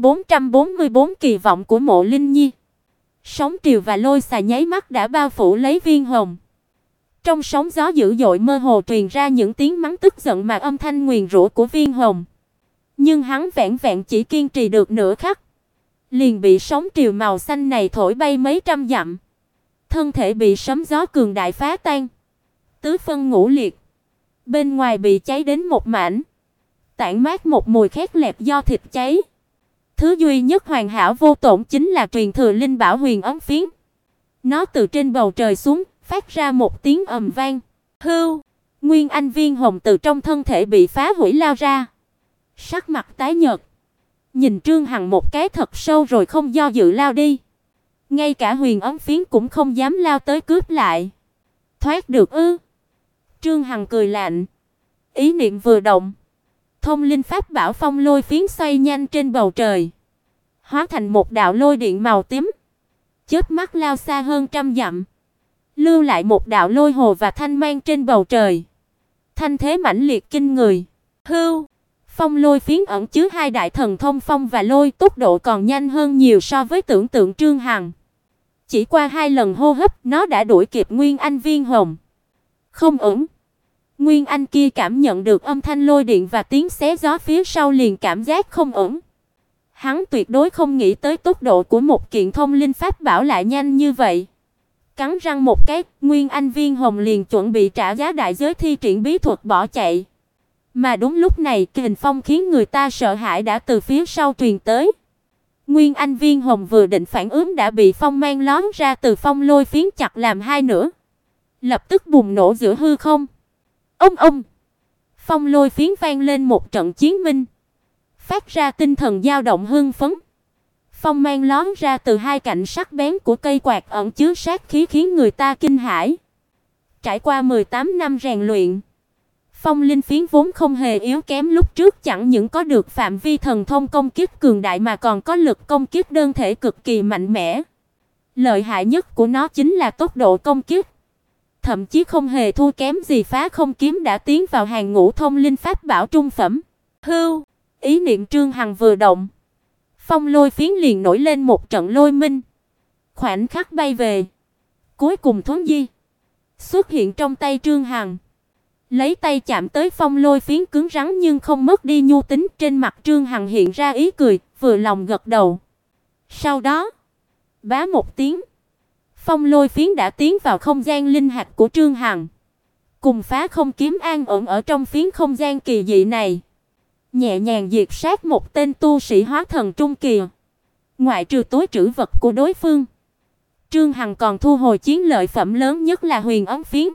444 kỳ vọng của Mộ Linh Nhi. Sóng triều và lôi xà nháy mắt đã bao phủ lấy Viên Hồng. Trong sóng gió dữ dội mơ hồ truyền ra những tiếng mắng tức giận mà âm thanh nguyền rủa của Viên Hồng. Nhưng hắn vẹn vẹn chỉ kiên trì được nửa khắc, liền bị sóng triều màu xanh này thổi bay mấy trăm dặm. Thân thể bị sấm gió cường đại phá tan, tứ phân ngũ liệt. Bên ngoài bị cháy đến một mảnh, tản mát một mùi khét lẹt do thịt cháy. Thứ duy nhất hoàn hảo vô tổn chính là truyền thừa linh bảo huyền ấm phiến. Nó từ trên bầu trời xuống, phát ra một tiếng ầm vang. Hưu, Nguyên Anh Viên Hồng từ trong thân thể bị phá hủy lao ra. Sắc mặt tái nhợt, nhìn Trương Hằng một cái thật sâu rồi không do dự lao đi. Ngay cả huyền ấm phiến cũng không dám lao tới cướp lại. Thoát được ư? Trương Hằng cười lạnh. Ý niệm vừa động, thông linh pháp bảo phong lôi phiến xoay nhanh trên bầu trời, hóa thành một đạo lôi điện màu tím, chớp mắt lao xa hơn trăm dặm, lưu lại một đạo lôi hồ và thanh mang trên bầu trời. Thanh thế mãnh liệt kinh người. Hưu, phong lôi phiến ẩn chứa hai đại thần thông phong và lôi, tốc độ còn nhanh hơn nhiều so với tưởng tượng Trương Hằng. Chỉ qua 2 lần hô hấp, nó đã đuổi kịp Nguyên Anh Viên Hồng. Không ổn. Nguyên Anh kia cảm nhận được âm thanh lôi điện và tiếng xé gió phía sau liền cảm giác không ổn. Hắn tuyệt đối không nghĩ tới tốc độ của một kiện thông linh pháp bảo lại nhanh như vậy. Cắn răng một cái, Nguyên Anh Viên Hồng liền chuẩn bị trả giá đại giới thi triển bí thuật bỏ chạy. Mà đúng lúc này, kình phong khiến người ta sợ hãi đã từ phía sau truyền tới. Nguyên Anh Viên Hồng vừa định phản ứng đã bị phong mang lón ra từ phong lôi phiến chặt làm hai nửa, lập tức bùng nổ giữa hư không. Ông! Phong lôi phiến vang lên một trận chiến minh, phát ra tinh thần dao động hưng phấn. Phong mang lón ra từ hai cạnh sắc bén của cây quạt ẩn chứa sát khí khiến người ta kinh hãi. Trải qua 18 năm rèn luyện, phong linh phiến vốn không hề yếu kém lúc trước, chẳng những có được phạm vi thần thông công kích cường đại mà còn có lực công kích đơn thể cực kỳ mạnh mẽ. Lợi hại nhất của nó chính là tốc độ công kích, thậm chí không hề thua kém gì Phá Không kiếm đã tiến vào hàng ngũ thông linh pháp bảo trung phẩm. Hưu, ý niệm Trương Hằng vừa động, phong lôi phiến liền nổi lên một trận lôi minh, khoảnh khắc bay về, cuối cùng thuấn di, xuất hiện trong tay Trương Hằng. Lấy tay chạm tới phong lôi phiến cứng rắn nhưng không mất đi nhu tính, trên mặt Trương Hằng hiện ra ý cười, vừa lòng gật đầu. Sau đó, bá một tiếng, phong lôi phiến đã tiến vào không gian linh hạch của Trương Hằng, cùng Phá Không kiếm an ổn ở trong phiến không gian kỳ dị này, nhẹ nhàng diệt sát một tên tu sĩ hóa thần trung kỳ. Ngoại trừ túi trữ vật của đối phương, Trương Hằng còn thu hồi chiến lợi phẩm lớn nhất là huyền ấm phiến.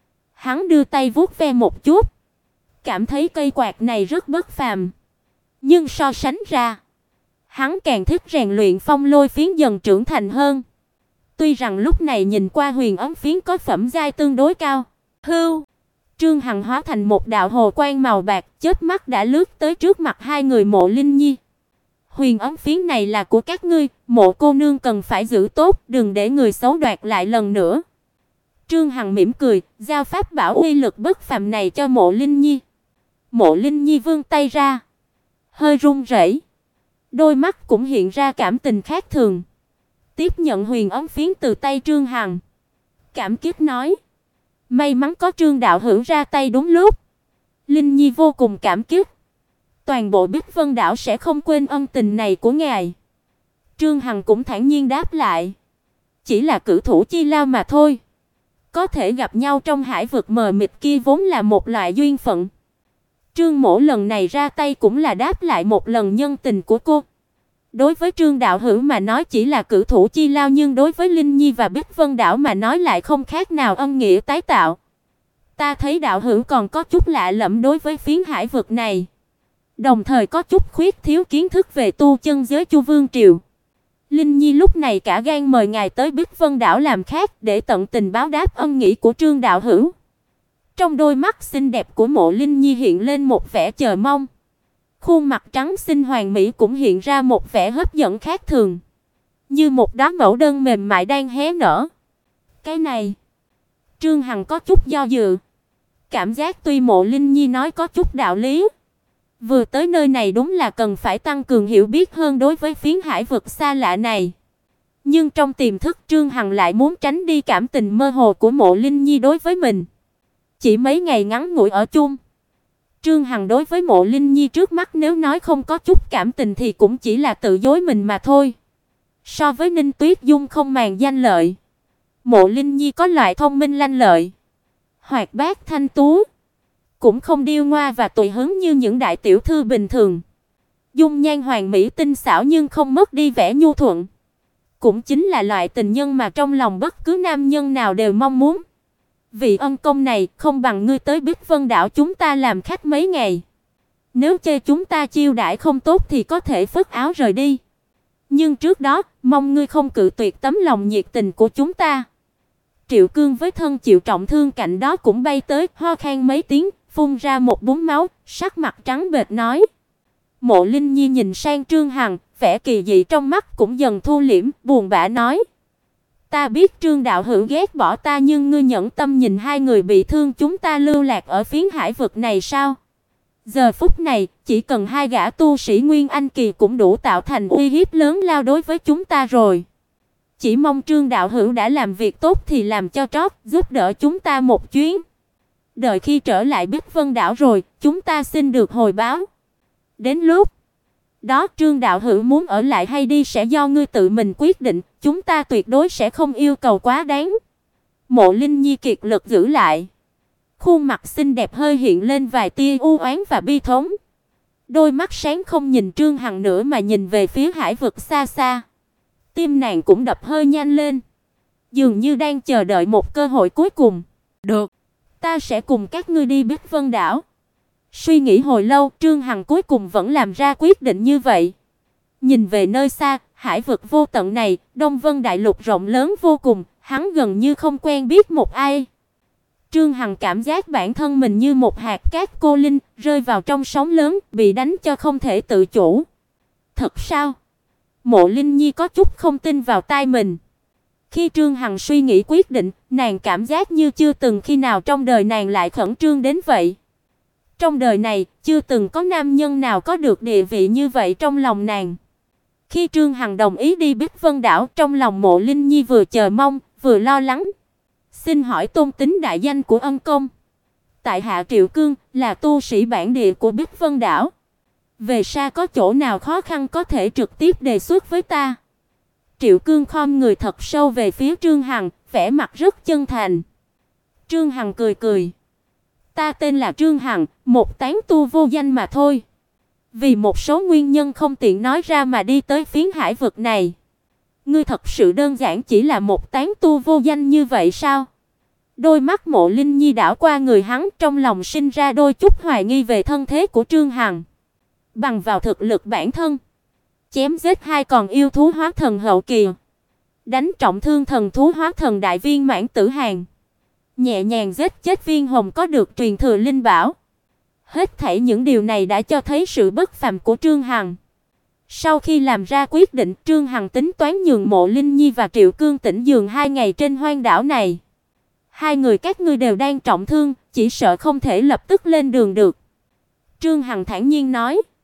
Hắn đưa tay vuốt ve một chút, cảm thấy cây quạt này rất bất phàm. Nhưng so sánh ra, hắn càng thích rèn luyện phong lôi phiến dần trưởng thành hơn. Tuy rằng lúc này nhìn qua huyền ấm phiến có phẩm giai tương đối cao. Hưu, Trương Hằng hóa thành một đạo hồ quang màu bạc, chớp mắt đã lướt tới trước mặt hai người Mộ Linh Nhi. Huyền ấm phiến này là của các ngươi, Mộ cô nương cần phải giữ tốt, đừng để người xấu đoạt lại lần nữa. Trương Hằng mỉm cười, giao pháp bảo uy lực bất phàm này cho Mộ Linh Nhi. Mộ Linh Nhi vươn tay ra, hơi run rẩy, đôi mắt cũng hiện ra cảm tình khác thường. Tiếp nhận huyền ấm phiến từ tay Trương Hằng, cảm kích nói: "May mắn có Trương đạo hữu ra tay đúng lúc. Linh Nhi vô cùng cảm kích. Toàn bộ Bích Vân đảo sẽ không quên ân tình này của ngài." Trương Hằng cũng thản nhiên đáp lại: "Chỉ là cử thủ chi lao mà thôi. Có thể gặp nhau trong hải vực mờ mịt kia vốn là một loại duyên phận. Trương mỗ lần này ra tay cũng là đáp lại một lần nhân tình của cô. Đối với Trương đạo hữu mà nói chỉ là cử thủ chi lao, nhưng đối với Linh Nhi và Bích Vân đảo mà nói lại không khác nào ân nghĩa tái tạo. Ta thấy đạo hữu còn có chút lạ lẫm đối với phiến hải vực này, đồng thời có chút khuyết thiếu kiến thức về tu chân giới Chu Vương triều. Linh Nhi lúc này cả gan mời ngài tới Bích Vân đảo làm khách để tận tình báo đáp ân nghĩa của Trương đạo hữu." Trong đôi mắt xinh đẹp của Mộ Linh Nhi hiện lên một vẻ chờ mong. Khuôn mặt trắng xinh hoàn mỹ cũng hiện ra một vẻ hấp dẫn khác thường, như một đóa mẫu đơn mềm mại đang hé nở. Cái này, Trương Hằng có chút do dự, cảm giác tuy Mộ Linh Nhi nói có chút đạo lý, vừa tới nơi này đúng là cần phải tăng cường hiểu biết hơn đối với phiến hải vực xa lạ này. Nhưng trong tiềm thức Trương Hằng lại muốn tránh đi cảm tình mơ hồ của Mộ Linh Nhi đối với mình. Chỉ mấy ngày ngắn ngủi ở chung, Trương Hằng đối với Mộ Linh Nhi trước mắt nếu nói không có chút cảm tình thì cũng chỉ là tự dối mình mà thôi. So với Ninh Tuyết Dung không màng danh lợi, Mộ Linh Nhi có loại thông minh lanh lợi, hoạt bát thanh tú, cũng không điêu ngoa và tùy hứng như những đại tiểu thư bình thường. Dung nhan hoàn mỹ tinh xảo nhưng không mất đi vẻ nhu thuận, cũng chính là loại tình nhân mà trong lòng bất cứ nam nhân nào đều mong muốn. Vị ân công này, không bằng ngươi tới Bích Vân đảo chúng ta làm khách mấy ngày. Nếu chê chúng ta chiêu đãi không tốt thì có thể phất áo rời đi. Nhưng trước đó, mong ngươi không cự tuyệt tấm lòng nhiệt tình của chúng ta." Triệu Cương với thân chịu trọng thương cạnh đó cũng bay tới, ho khan mấy tiếng, phun ra một búng máu, sắc mặt trắng bệch nói. Mộ Linh Nhi nhìn sang Trương Hằng, vẻ kỳ dị trong mắt cũng dần thu liễm, buồn bã nói: "Ta biết Trương đạo hữu ghét bỏ ta, nhưng ngươi nhẫn tâm nhìn hai người bị thương chúng ta lưu lạc ở phiến hải vực này sao? Giờ phút này, chỉ cần hai gã tu sĩ Nguyên Anh kỳ cũng đủ tạo thành uy hiếp lớn lao đối với chúng ta rồi. Chỉ mong Trương đạo hữu đã làm việc tốt thì làm cho trót, giúp đỡ chúng ta một chuyến. Đợi khi trở lại Bích Vân đảo rồi, chúng ta xin được hồi báo. Đến lúc đó Trương đạo hữu muốn ở lại hay đi sẽ do ngươi tự mình quyết định, chúng ta tuyệt đối sẽ không yêu cầu quá đáng." Mộ Linh Nhi kiệt lực giữ lại, khuôn mặt xinh đẹp hơi hiện lên vài tia u oán và bi thống. Đôi mắt sáng không nhìn Trương Hằng nữa mà nhìn về phía hải vực xa xa. Tim nàng cũng đập hơi nhanh lên, dường như đang chờ đợi một cơ hội cuối cùng. "Được, ta sẽ cùng các ngươi đi Bích Vân đảo." Suy nghĩ hồi lâu, Trương Hằng cuối cùng vẫn làm ra quyết định như vậy. Nhìn về nơi xa, hải vực vô tận này, Đông Vân đại lục rộng lớn vô cùng, hắn gần như không quen biết một ai. Trương Hằng cảm giác bản thân mình như một hạt cát cô linh, rơi vào trong sóng lớn, bị đánh cho không thể tự chủ. "Thật sao?" Mộ Linh Nhi có chút không tin vào tai mình. Khi Trương Hằng suy nghĩ quyết định, nàng cảm giác như chưa từng khi nào trong đời nàng lại khẩn trương đến vậy. Trong đời này, chưa từng có nam nhân nào có được địa vị như vậy trong lòng nàng. Khi Trương Hằng đồng ý đi Bích Vân đảo, trong lòng Mộ Linh Nhi vừa chờ mong, vừa lo lắng. "Xin hỏi tôn tính đại danh của ân công?" "Tại hạ Triệu Cương, là tu sĩ bản địa của Bích Vân đảo. Về xa có chỗ nào khó khăn có thể trực tiếp đề xuất với ta." Triệu Cương khom người thật sâu về phía Trương Hằng, vẻ mặt rất chân thành. Trương Hằng cười cười. "Ta tên là Trương Hằng, một tán tu vô danh mà thôi. Vì một số nguyên nhân không tiện nói ra mà đi tới phiến hải vực này. Ngươi thật sự đơn giản chỉ là một tán tu vô danh như vậy sao?" Đôi mắt Mộ Linh Nhi đảo qua người hắn, trong lòng sinh ra đôi chút hoài nghi về thân thế của Trương Hằng. Bằng vào thực lực bản thân, chém giết hai con yêu thú hóa thần hậu kỳ, đánh trọng thương thần thú hóa thần đại viên mãn Tử Hàn, nhẹ nhàng giết chết Viên Hồng có được truyền thừa linh bảo. Hết thảy những điều này đã cho thấy sự bất phàm của Trương Hằng. Sau khi làm ra quyết định, Trương Hằng tính toán nhường Mộ Linh Nhi và Triệu Cương tĩnh giường 2 ngày trên hoang đảo này. "Hai người các ngươi đều đang trọng thương, chỉ sợ không thể lập tức lên đường được." Trương Hằng thản nhiên nói.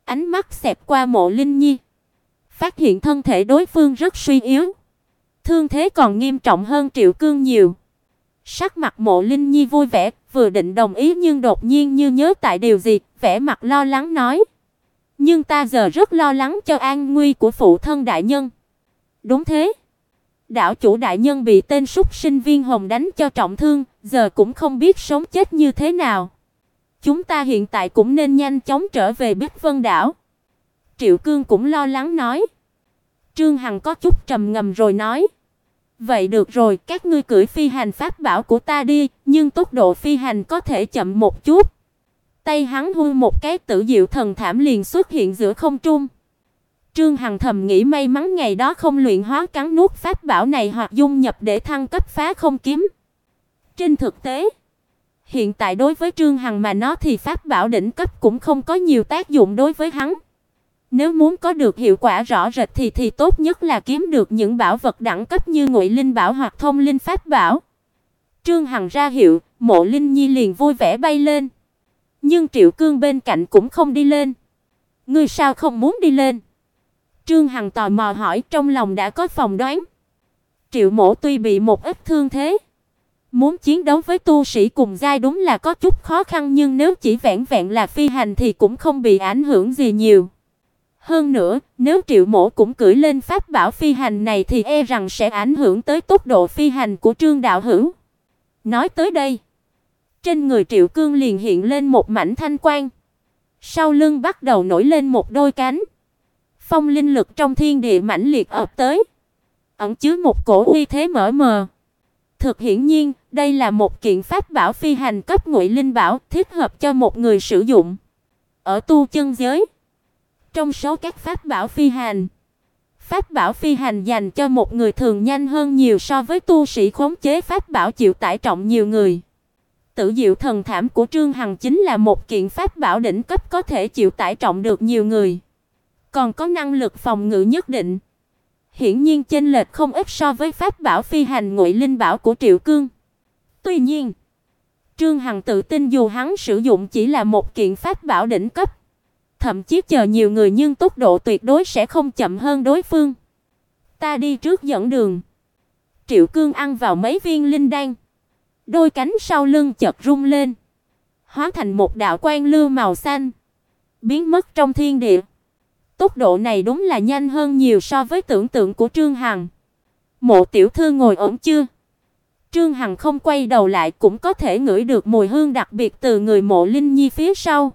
Ánh mắt xẹt qua Mộ Linh Nhi, phát hiện thân thể đối phương rất suy yếu, thương thế còn nghiêm trọng hơn Triệu Cương nhiều. Sắc mặt Mộ Linh Nhi vui vẻ, vừa định đồng ý nhưng đột nhiên như nhớ tại điều gì, vẻ mặt lo lắng nói: "Nhưng ta giờ rất lo lắng cho an nguy của phụ thân đại nhân." "Đúng thế. Đảo chủ đại nhân bị tên súc sinh Viên Hồng đánh cho trọng thương, giờ cũng không biết sống chết như thế nào. Chúng ta hiện tại cũng nên nhanh chóng trở về Bích Vân đảo." Triệu Cương cũng lo lắng nói. Trương Hằng có chút trầm ngâm rồi nói: "Vậy được rồi, các ngươi cưỡi phi hành pháp bảo của ta đi, nhưng tốc độ phi hành có thể chậm một chút." Tay hắn hu một cái, Tử Diệu Thần Thảm liền xuất hiện giữa không trung. Trương Hằng thầm nghĩ may mắn ngày đó không luyện hóa cắn nuốt pháp bảo này hoặc dung nhập để thăng cấp Phá Không kiếm. Trên thực tế, hiện tại đối với Trương Hằng mà nói thì pháp bảo đỉnh cấp cũng không có nhiều tác dụng đối với hắn. Nếu muốn có được hiệu quả rõ rệt thì tốt nhất là kiếm được những bảo vật đẳng cấp như Ngụy Linh bảo hoặc Thông Linh pháp bảo. Trương Hằng ra hiệu, Mộ Linh Nhi liền vui vẻ bay lên. Nhưng Triệu Cương bên cạnh cũng không đi lên. "Ngươi sao không muốn đi lên?" Trương Hằng tò mò hỏi, trong lòng đã có phỏng đoán. Triệu Mộ tuy bị một ít thương thế, muốn chiến đấu với tu sĩ cùng giai đúng là có chút khó khăn, nhưng nếu chỉ vẹn vẹn là phi hành thì cũng không bị ảnh hưởng gì nhiều. Hơn nữa, nếu Triệu Mộ cũng cưỡi lên pháp bảo phi hành này thì e rằng sẽ ảnh hưởng tới tốc độ phi hành của Trương đạo hữu. Nói tới đây, trên người Triệu Cương liền hiện lên một mảnh thanh quang. Sau lưng bắt đầu nổi lên một đôi cánh. Phong linh lực trong thiên địa mãnh liệt ập tới, ẩn chứa một cổ uy thế mờ mờ. Thực hiển nhiên, đây là một kiện pháp bảo phi hành cấp Ngụy Linh bảo, thích hợp cho một người sử dụng. Ở tu chân giới, trong số các pháp bảo phi hành dành cho một người thường nhanh hơn nhiều so với tu sĩ khống chế pháp bảo chịu tải trọng nhiều người. Tử Diệu Thần Thảm của Trương Hằng chính là một kiện pháp bảo đỉnh cấp có thể chịu tải trọng được nhiều người, còn có năng lực phòng ngự nhất định. Hiển nhiên chênh lệch không ít so với pháp bảo phi hành Ngụy Linh bảo của Triệu Cương. Tuy nhiên, Trương Hằng tự tin dù hắn sử dụng chỉ là một kiện pháp bảo đỉnh cấp, thậm chí chờ nhiều người nhưng tốc độ tuyệt đối sẽ không chậm hơn đối phương. "Ta đi trước dẫn đường." Triệu Cương ăn vào mấy viên linh đan, đôi cánh sau lưng chợt rung lên, hóa thành một đạo quang lưu màu xanh, biến mất trong thiên địa. Tốc độ này đúng là nhanh hơn nhiều so với tưởng tượng của Trương Hằng. "Mộ tiểu thư ngồi ổn chưa?" Trương Hằng không quay đầu lại cũng có thể ngửi được mùi hương đặc biệt từ người Mộ Linh Nhi phía sau.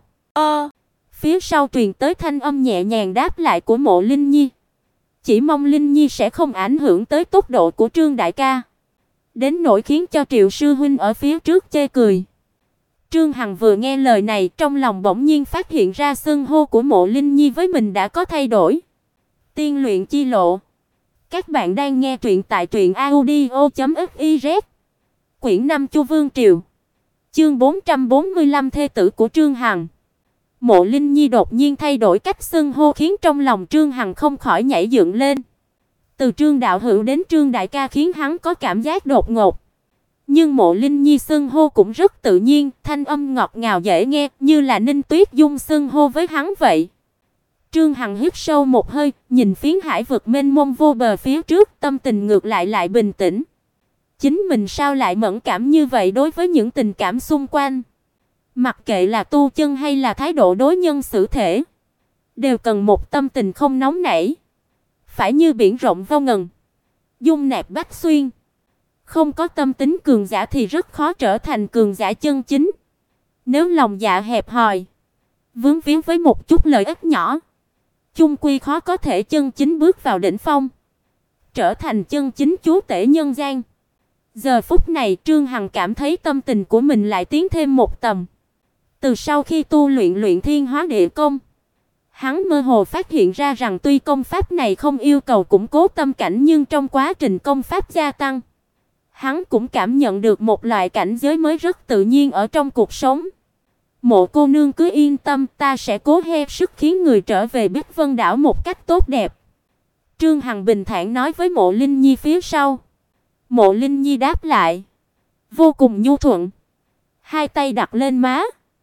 Phía sau truyền tới thanh âm nhẹ nhàng đáp lại của Mộ Linh Nhi. "Chỉ mong Linh Nhi sẽ không ảnh hưởng tới tốc độ của Trương đại ca." Đến nỗi khiến cho Triệu sư huynh ở phía trước chê cười. Trương Hằng vừa nghe lời này, trong lòng bỗng nhiên phát hiện ra xưng hô của Mộ Linh Nhi với mình đã có thay đổi. Tiên luyện chi lộ. Các bạn đang nghe truyện tại truyệnaudio.fiz. Quyển 5 Chu Vương Triều. Chương 445 thê tử của Trương Hằng. Mộ Linh Nhi đột nhiên thay đổi cách xưng hô khiến trong lòng Trương Hằng không khỏi nhảy dựng lên. Từ Trương đạo hữu đến Trương đại ca khiến hắn có cảm giác đột ngột. Nhưng Mộ Linh Nhi xưng hô cũng rất tự nhiên, thanh âm ngọt ngào dễ nghe, như là Ninh Tuyết Dung xưng hô với hắn vậy. Trương Hằng hít sâu một hơi, nhìn phiến hải vực mênh mông vô bờ phía trước, tâm tình ngược lại bình tĩnh. Chính mình sao lại mẫn cảm như vậy đối với những tình cảm xung quanh? Mặc kệ là tu chân hay là thái độ đối nhân xử thế, đều cần một tâm tình không nóng nảy, phải như biển rộng vô ngần, dung nạp bách xuyên. Không có tâm tính cường giả thì rất khó trở thành cường giả chân chính. Nếu lòng dạ hẹp hòi, vướng víu với một chút lợi ích nhỏ, chung quy khó có thể chân chính bước vào đỉnh phong, trở thành chân chính chúa tể nhân gian. Giờ phút này Trương Hằng cảm thấy tâm tình của mình lại tiến thêm một tầm. Từ sau khi tu luyện Thiên Hóa Địa Công, hắn mơ hồ phát hiện ra rằng tuy công pháp này không yêu cầu củng cố tâm cảnh, nhưng trong quá trình công pháp gia tăng, hắn cũng cảm nhận được một loại cảnh giới mới rất tự nhiên ở trong cuộc sống. Mộ cô nương cứ yên tâm, ta sẽ cố hết sức khiến người trở về Bích Vân đảo một cách tốt đẹp." Trương Hằng bình thản nói với Mộ Linh Nhi phía sau. Mộ Linh Nhi đáp lại vô cùng nhu thuận, hai tay đặt lên má,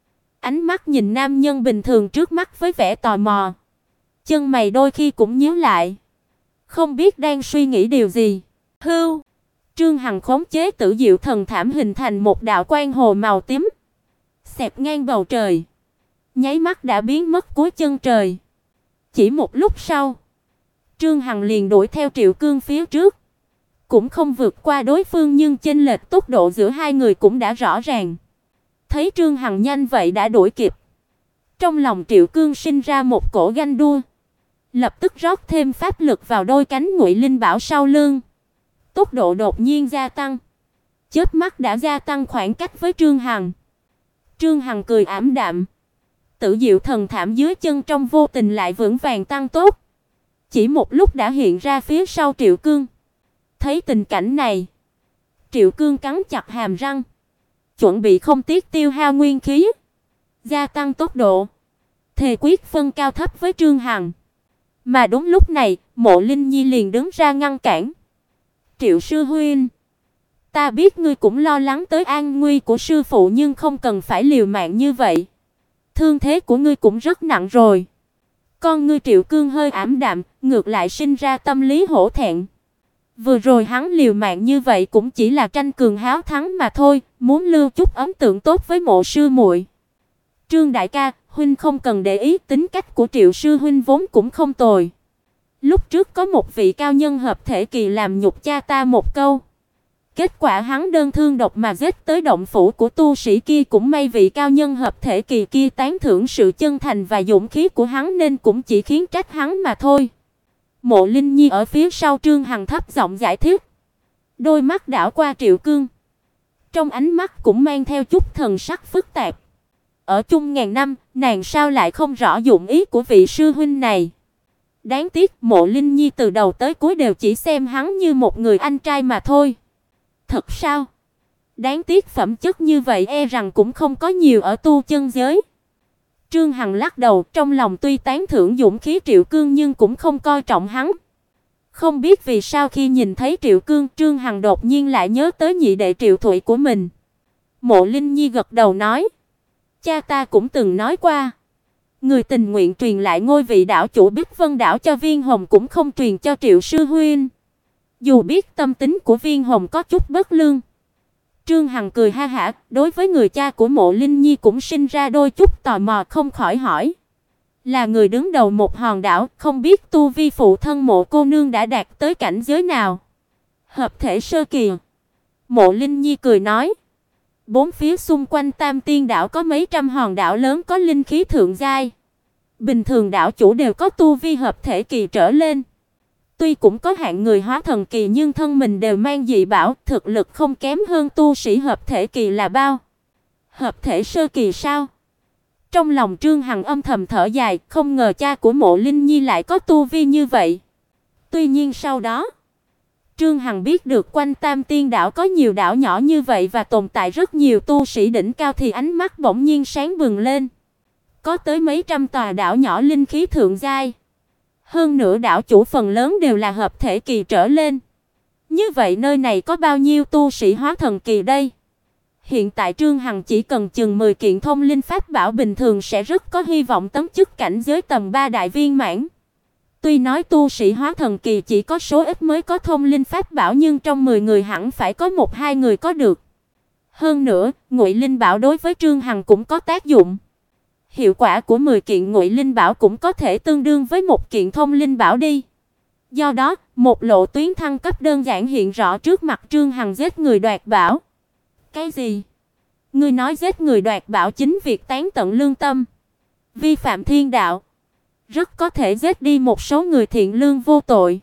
ánh mắt nhìn nam nhân bình thường trước mắt với vẻ tò mò. Chân mày đôi khi cũng nhíu lại, không biết đang suy nghĩ điều gì. Hưu, Trương Hằng khống chế Tử Diệu Thần Thảm hình thành một đạo quang hồ màu tím, xẹt ngang bầu trời, nháy mắt đã biến mất cuối chân trời. Chỉ một lúc sau, Trương Hằng liền đuổi theo Triệu Cương phía trước, cũng không vượt qua đối phương nhưng chênh lệch tốc độ giữa hai người cũng đã rõ ràng. Thấy Trương Hằng nhanh vậy đã đuổi kịp, trong lòng Triệu Cương sinh ra một cổ ganh đua, lập tức rót thêm pháp lực vào đôi cánh Ngụy Linh Bảo sau lưng. Tốc độ đột nhiên gia tăng, chớp mắt đã gia tăng khoảng cách với Trương Hằng. Trương Hằng cười ảm đạm, Tử Diệu Thần Thảm dưới chân trong vô tình lại vững vàng tăng tốc, chỉ một lúc đã hiện ra phía sau Triệu Cương. Thấy tình cảnh này, Triệu Cương cắn chặt hàm răng, chuẩn bị không tiếc tiêu hao nguyên khí, gia tăng tốc độ, thề quyết phân cao thấp với Trương Hằng. Mà đúng lúc này, Mộ Linh Nhi liền đứng ra ngăn cản. Triệu sư huynh, ta biết ngươi cũng lo lắng tới an nguy của sư phụ nhưng không cần phải liều mạng như vậy. Thương thế của ngươi cũng rất nặng rồi. Con ngươi Triệu Cương hơi ảm đạm, ngược lại sinh ra tâm lý hổ thẹn. Vừa rồi hắn liều mạng như vậy cũng chỉ là tranh cường háo thắng mà thôi, muốn lưu chút ấn tượng tốt với Mộ sư muội. Trương đại ca, huynh không cần để ý, tính cách của Triệu sư huynh vốn cũng không tồi. Lúc trước có một vị cao nhân hợp thể kỳ làm nhục cha ta một câu, kết quả hắn đơn thương độc mà giết tới động phủ của tu sĩ kia, cũng may vị cao nhân hợp thể kỳ kia tán thưởng sự chân thành và dũng khí của hắn nên cũng chỉ khiến trách hắn mà thôi. Mộ Linh Nhi ở phía sau Trương Hằng thấp giọng giải thích, đôi mắt đảo qua Triệu Cương, trong ánh mắt cũng mang theo chút thần sắc phức tạp. Ở chung ngàn năm, nàng sao lại không rõ dụng ý của vị sư huynh này. Đáng tiếc Mộ Linh Nhi từ đầu tới cuối đều chỉ xem hắn như một người anh trai mà thôi. Thật sao? Đáng tiếc phẩm chất như vậy e rằng cũng không có nhiều ở tu chân giới. Trương Hằng lắc đầu, trong lòng tuy tán thưởng dũng khí Triệu Cương nhưng cũng không coi trọng hắn. Không biết vì sao khi nhìn thấy Triệu Cương, Trương Hằng đột nhiên lại nhớ tới nhị đệ Triệu Thụy của mình. Mộ Linh Nhi gật đầu nói, cha ta cũng từng nói qua, người tình nguyện truyền lại ngôi vị đảo chủ Bích Vân đảo cho Viên Hồng cũng không truyền cho Triệu sư huynh. Dù biết tâm tính của Viên Hồng có chút bất lương. Trương Hằng cười ha hả, đối với người cha của Mộ Linh Nhi cũng sinh ra đôi chút tò mò, không khỏi hỏi. Là người đứng đầu một hòn đảo, không biết tu vi phụ thân Mộ cô nương đã đạt tới cảnh giới nào? Hợp thể sơ kỳ. Mộ Linh Nhi cười nói, bốn phía xung quanh Tam Tiên đảo có mấy trăm hòn đảo lớn có linh khí thượng giai. Bình thường đảo chủ đều có tu vi hợp thể kỳ trở lên. Tuy cũng có hạng người hóa thần kỳ nhưng thân mình đều mang dị bảo, thực lực không kém hơn tu sĩ hợp thể kỳ là bao. Hợp thể sơ kỳ sao? Trong lòng Trương Hằng âm thầm thở dài, không ngờ cha của Mộ Linh Nhi lại có tu vi như vậy. Tuy nhiên sau đó, Trương Hằng biết được quanh Tam Tiên đảo có nhiều đảo nhỏ như vậy và tồn tại rất nhiều tu sĩ đỉnh cao thì ánh mắt bỗng nhiên sáng bừng lên. Có tới mấy trăm tòa đảo nhỏ linh khí thượng giai. Hơn nữa đảo chủ phần lớn đều là hợp thể kỳ trở lên. Như vậy nơi này có bao nhiêu tu sĩ hóa thần kỳ đây? Hiện tại Trương Hằng chỉ cần chừng 10 kiện thông linh pháp bảo bình thường sẽ rất có hy vọng tấn chức cảnh giới tầm 3 đại viên mãn. Tuy nói tu sĩ hóa thần kỳ chỉ có số ít mới có thông linh pháp bảo nhưng trong 10 người hẳn phải có 1-2 người có được. Hơn nữa, Ngụy Linh Bảo đối với Trương Hằng cũng có tác dụng. Hiệu quả của 10 kiện Ngụy Linh Bảo cũng có thể tương đương với 1 kiện thông linh bảo đi. Do đó, một lộ tuyến thăng cấp đơn giản hiện rõ trước mặt Trương Hằng. Giết người đoạt bảo. Cái gì? Ngươi nói giết người đoạt bảo chính việc tán tận lương tâm, vi phạm thiên đạo, rất có thể giết đi một số người thiện lương vô tội.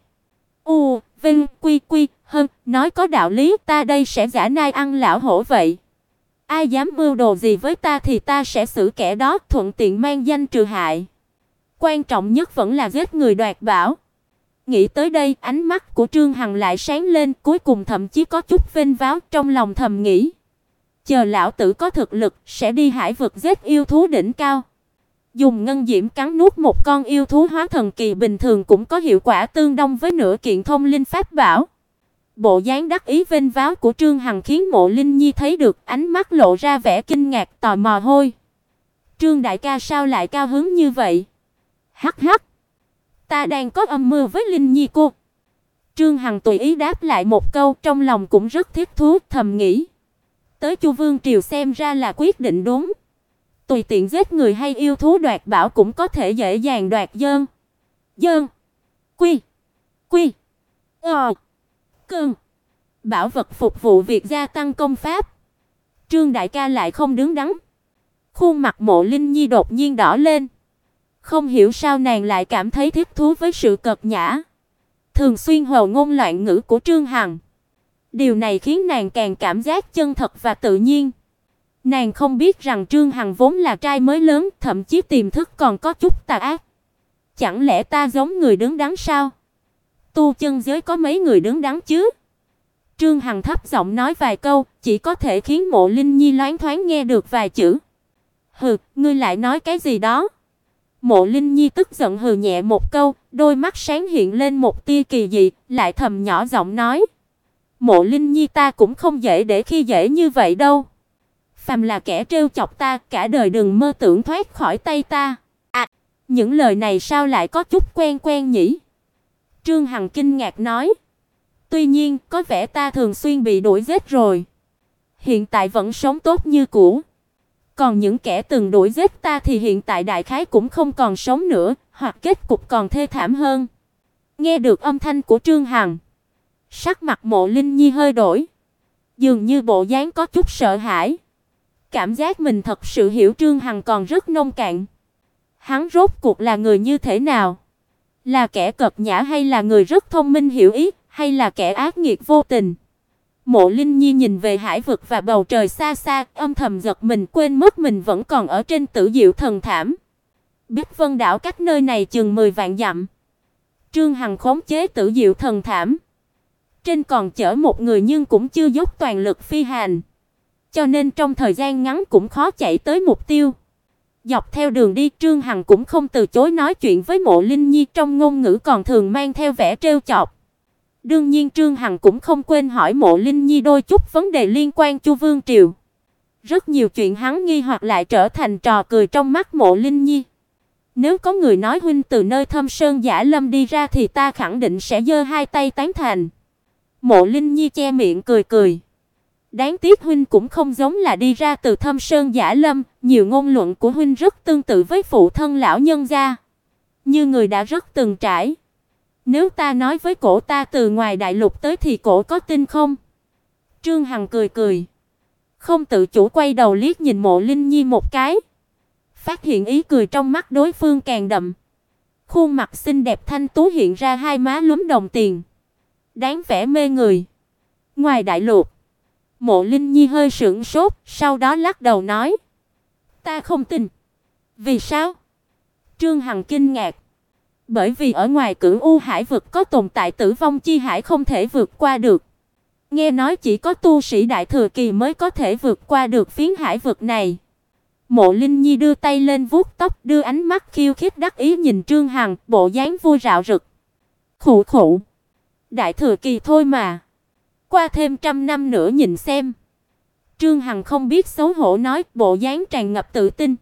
Vinh quy quy hơn, nói có đạo lý, ta đây sẽ giả nai ăn lão hổ vậy. Ai dám mưu đồ gì với ta thì ta sẽ xử kẻ đó, thuận tiện mang danh trừ hại. Quan trọng nhất vẫn là giết người đoạt bảo. Nghĩ tới đây, ánh mắt của Trương Hằng lại sáng lên, cuối cùng thậm chí có chút vênh váo, trong lòng thầm nghĩ. Chờ lão tử có thực lực, sẽ đi hải vực giết yêu thú đỉnh cao. Dùng ngân diễm cắn nuốt một con yêu thú hóa thần kỳ bình thường cũng có hiệu quả tương đương với nửa kiện thông linh pháp bảo. Bộ dáng đắc ý vênh váo của Trương Hằng khiến Mộ Linh Nhi thấy được, ánh mắt lộ ra vẻ kinh ngạc tò mò hôi. Trương đại ca sao lại cao hứng như vậy? Hắc hắc, ta đang có âm mưu với Linh Nhi cô. Trương Hằng tùy ý đáp lại một câu, trong lòng cũng rất thích thú, thầm nghĩ. Tới Chu Vương triều xem ra là quyết định đúng. Tùy tiện giết người hay yêu thú đoạt bảo cũng có thể dễ dàng đoạt dơn. Dơn. Quy. Quy. Cơn. Bảo vật phục vụ việc gia tăng công pháp. Trương đại ca lại không đứng đắn. Khuôn mặt Mộ Linh Nhi đột nhiên đỏ lên. Không hiểu sao nàng lại cảm thấy thích thú với sự cợt nhã, thường xuyên hồ ngôn loạn ngữ của Trương Hằng. Điều này khiến nàng càng cảm giác chân thật và tự nhiên. Nàng không biết rằng Trương Hằng vốn là trai mới lớn, thậm chí tiềm thức còn có chút tà ác. Chẳng lẽ ta giống người đứng đắn sao? Tu chân giới có mấy người đứng đắn chứ? Trương Hằng thấp giọng nói vài câu, chỉ có thể khiến Mộ Linh Nhi loáng thoáng nghe được vài chữ. Hừ, ngươi lại nói cái gì đó? Mộ Linh Nhi tức giận hừ nhẹ một câu, đôi mắt sáng hiện lên một tia kỳ dị, lại thầm nhỏ giọng nói: "Mộ Linh Nhi, ta cũng không dễ để khi dễ như vậy đâu. Phàm là kẻ trêu chọc ta, cả đời đừng mơ tưởng thoát khỏi tay ta." À, những lời này sao lại có chút quen quen nhỉ? Trương Hằng kinh ngạc nói: "Tuy nhiên, có vẻ ta thường xuyên bị đuổi giết rồi. Hiện tại vẫn sống tốt như cũ. Còn những kẻ từng đuổi giết ta thì hiện tại đại khái cũng không còn sống nữa, hoặc kết cục còn thê thảm hơn." Nghe được âm thanh của Trương Hằng, sắc mặt Mộ Linh Nhi hơi đổi, dường như bộ dáng có chút sợ hãi. Cảm giác mình thật sự hiểu Trương Hằng còn rất nông cạn. Hắn rốt cuộc là người như thế nào? Là kẻ cợt nhã hay là người rất thông minh hiểu ý, hay là kẻ ác nghiệt vô tình? Mộ Linh Nhi nhìn về hải vực và bầu trời xa xa, âm thầm giật mình, quên mất mình vẫn còn ở trên Tử Diệu Thần Thảm. Bích Vân đảo cách nơi này chừng 10 vạn dặm. Trương Hằng khống chế Tử Diệu Thần Thảm, trên còn chở một người nhưng cũng chưa dốc toàn lực phi hành, cho nên trong thời gian ngắn cũng khó chạy tới mục tiêu. Dọc theo đường đi, Trương Hằng cũng không từ chối nói chuyện với Mộ Linh Nhi, trong ngôn ngữ còn thường mang theo vẻ trêu chọc. Đương nhiên Trương Hằng cũng không quên hỏi Mộ Linh Nhi đôi chút vấn đề liên quan Chu Vương triều. Rất nhiều chuyện hắn nghi hoặc lại trở thành trò cười trong mắt Mộ Linh Nhi. Nếu có người nói huynh từ nơi Thâm Sơn Giả Lâm đi ra thì ta khẳng định sẽ giơ hai tay tán thành. Mộ Linh Nhi che miệng cười cười. Đáng tiếc huynh cũng không giống là đi ra từ Thâm Sơn Giả Lâm, nhiều ngôn luận của huynh rất tương tự với phụ thân lão nhân gia, như người đã rất từng trải. Nếu ta nói với cổ ta từ ngoài đại lục tới thì cổ có tin không? Trương Hằng cười cười, không tự chủ quay đầu liếc nhìn Mộ Linh Nhi một cái, phát hiện ý cười trong mắt đối phương càng đậm. Khuôn mặt xinh đẹp thanh tú hiện ra hai má lúm đồng tiền, đáng vẻ mê người. Ngoài đại lục. Mộ Linh Nhi hơi sững sốt, sau đó lắc đầu nói: "Ta không tin." "Vì sao?" Trương Hằng kinh ngạc. "Bởi vì ở ngoài Cửu U hải vực có tồn tại tử vong chi hải không thể vượt qua được. Nghe nói chỉ có tu sĩ đại thừa kỳ mới có thể vượt qua được phiến hải vực này." Mộ Linh Nhi đưa tay lên vuốt tóc, đưa ánh mắt khiêu khích đắc ý nhìn Trương Hằng, bộ dáng vui rạo rực. "Khụ khụ, đại thừa kỳ thôi mà. Qua thêm 100 năm nữa nhìn xem." Trương Hằng không biết xấu hổ nói, bộ dáng tràn ngập tự tin.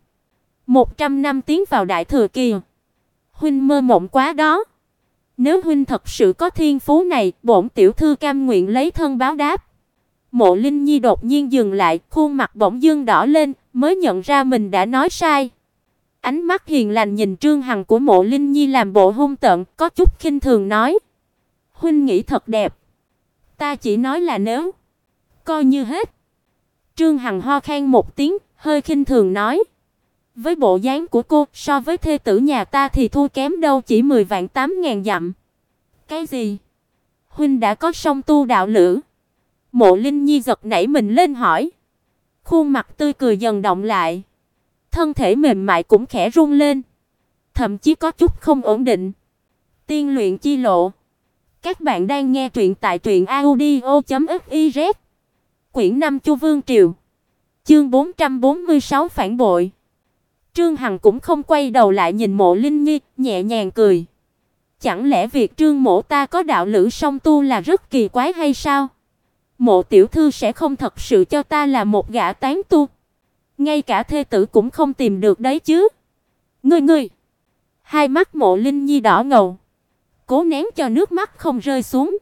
100 năm tiến vào đại thừa kỳ. Huynh mơ mộng quá đó. Nếu huynh thật sự có thiên phú này, bổn tiểu thư cam nguyện lấy thân báo đáp. Mộ Linh Nhi đột nhiên dừng lại, khuôn mặt bỗng dưng đỏ lên, mới nhận ra mình đã nói sai. Ánh mắt hiền lành nhìn Trương Hằng của Mộ Linh Nhi làm bộ hung tợn, có chút khinh thường nói: "Huynh nghĩ thật đẹp. Ta chỉ nói là nếu. Coi như hết." Trương Hằng ho khan một tiếng, hơi khinh thường nói: "Với bộ dáng của cô, so với thê tử nhà ta thì thua kém đâu chỉ 10 vạn 8.000 dặm." "Cái gì? Huynh đã có song tu đạo lữ?" Mộ Linh Nhi giật nảy mình lên hỏi. Khuôn mặt tươi cười dần động lại, thân thể mềm mại cũng khẽ run lên, thậm chí có chút không ổn định. Tiên luyện chi lộ. Các bạn đang nghe truyện tại truyệnaudio.fiz. Quyển 5 Chu Vương triều. Chương 446 phản bội. Trương Hằng cũng không quay đầu lại nhìn Mộ Linh Nhi, nhẹ nhàng cười. Chẳng lẽ việc Trương mỗ ta có đạo lữ song tu là rất kỳ quái hay sao? Mộ tiểu thư sẽ không thật sự cho ta là một gã tán tu. Ngay cả thê tử cũng không tìm được đấy chứ. Ngươi. Hai mắt Mộ Linh Nhi đỏ ngầu, cố nén cho nước mắt không rơi xuống.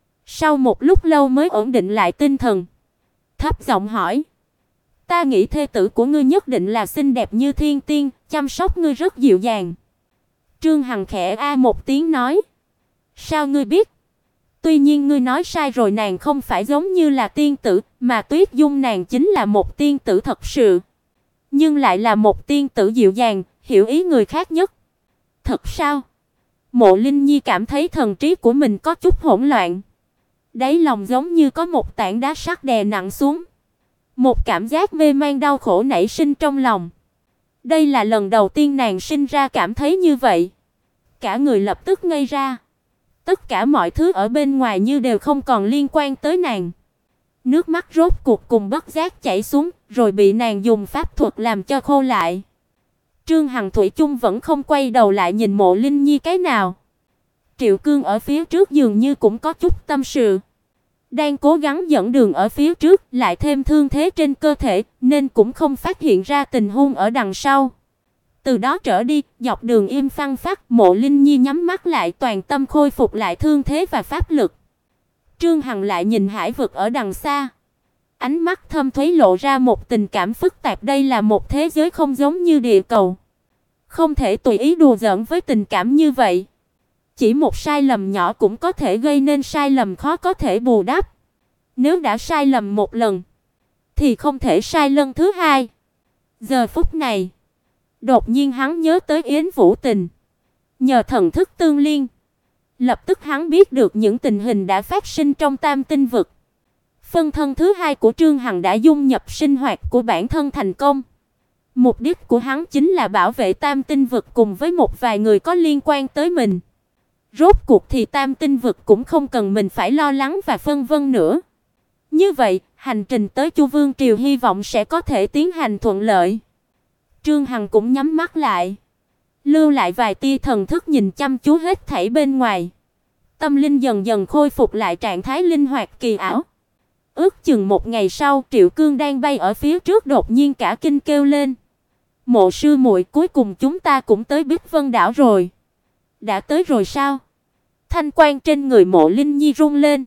Sau một lúc lâu mới ổn định lại tinh thần, thấp giọng hỏi: "Ta nghĩ thê tử của ngươi nhất định là xinh đẹp như thiên tiên, chăm sóc ngươi rất dịu dàng." Trương Hằng khẽ a một tiếng nói: "Sao ngươi biết?" "Tuy nhiên ngươi nói sai rồi, nàng không phải giống như là tiên tử, mà Tuyết Dung nàng chính là một tiên tử thật sự, nhưng lại là một tiên tử dịu dàng, hiểu ý người khác nhất." "Thật sao?" Mộ Linh Nhi cảm thấy thần trí của mình có chút hỗn loạn, đáy lòng giống như có một tảng đá sắt đè nặng xuống. Một cảm giác mê man đau khổ nảy sinh trong lòng. Đây là lần đầu tiên nàng sinh ra cảm thấy như vậy. Cả người lập tức ngây ra. Tất cả mọi thứ ở bên ngoài như đều không còn liên quan tới nàng. Nước mắt rốt cuộc cùng bất giác chảy xuống, rồi bị nàng dùng pháp thuật làm cho khô lại. Trương Hằng thủy chung vẫn không quay đầu lại nhìn Mộ Linh Nhi cái nào. Triệu Cương ở phía trước dường như cũng có chút tâm sự, đang cố gắng dẫn đường ở phía trước, lại thêm thương thế trên cơ thể, nên cũng không phát hiện ra tình huống ở đằng sau. Từ đó trở đi, dọc đường im phăng phắc, Mộ Linh Nhi nhắm mắt lại, toàn tâm khôi phục lại thương thế và pháp lực. Trương Hằng lại nhìn hải vực ở đằng xa, ánh mắt thâm thúy lộ ra một tình cảm phức tạp. Đây là một thế giới không giống như địa cầu, không thể tùy ý đùa giỡn với tình cảm như vậy. Chỉ một sai lầm nhỏ cũng có thể gây nên sai lầm khó có thể bù đắp. Nếu đã sai lầm một lần thì không thể sai lần thứ hai. Giờ phút này, đột nhiên hắn nhớ tới Yến Vũ Tình. Nhờ thần thức tương liên, lập tức hắn biết được những tình hình đã phát sinh trong Tam Tinh vực. Phân thân thứ hai của Trương Hằng đã dung nhập sinh hoạt của bản thân thành công. Mục đích của hắn chính là bảo vệ Tam Tinh vực cùng với một vài người có liên quan tới mình. Rốt cuộc thì Tam Tinh vực cũng không cần mình phải lo lắng và phân vân nữa. Như vậy, hành trình tới Chu Vương triều hy vọng sẽ có thể tiến hành thuận lợi. Trương Hằng cũng nhắm mắt lại, lưu lại vài tia thần thức nhìn chăm chú hết thảy bên ngoài. Tâm linh dần dần khôi phục lại trạng thái linh hoạt kỳ ảo. Ước chừng một ngày sau, Triệu Cương đang bay ở phía trước đột nhiên cả kinh kêu lên: "Mộ sư muội, cuối cùng chúng ta cũng tới Bích Vân đảo rồi." "Đã tới rồi sao?" Thanh quang trên người Mộ Linh Nhi rung lên.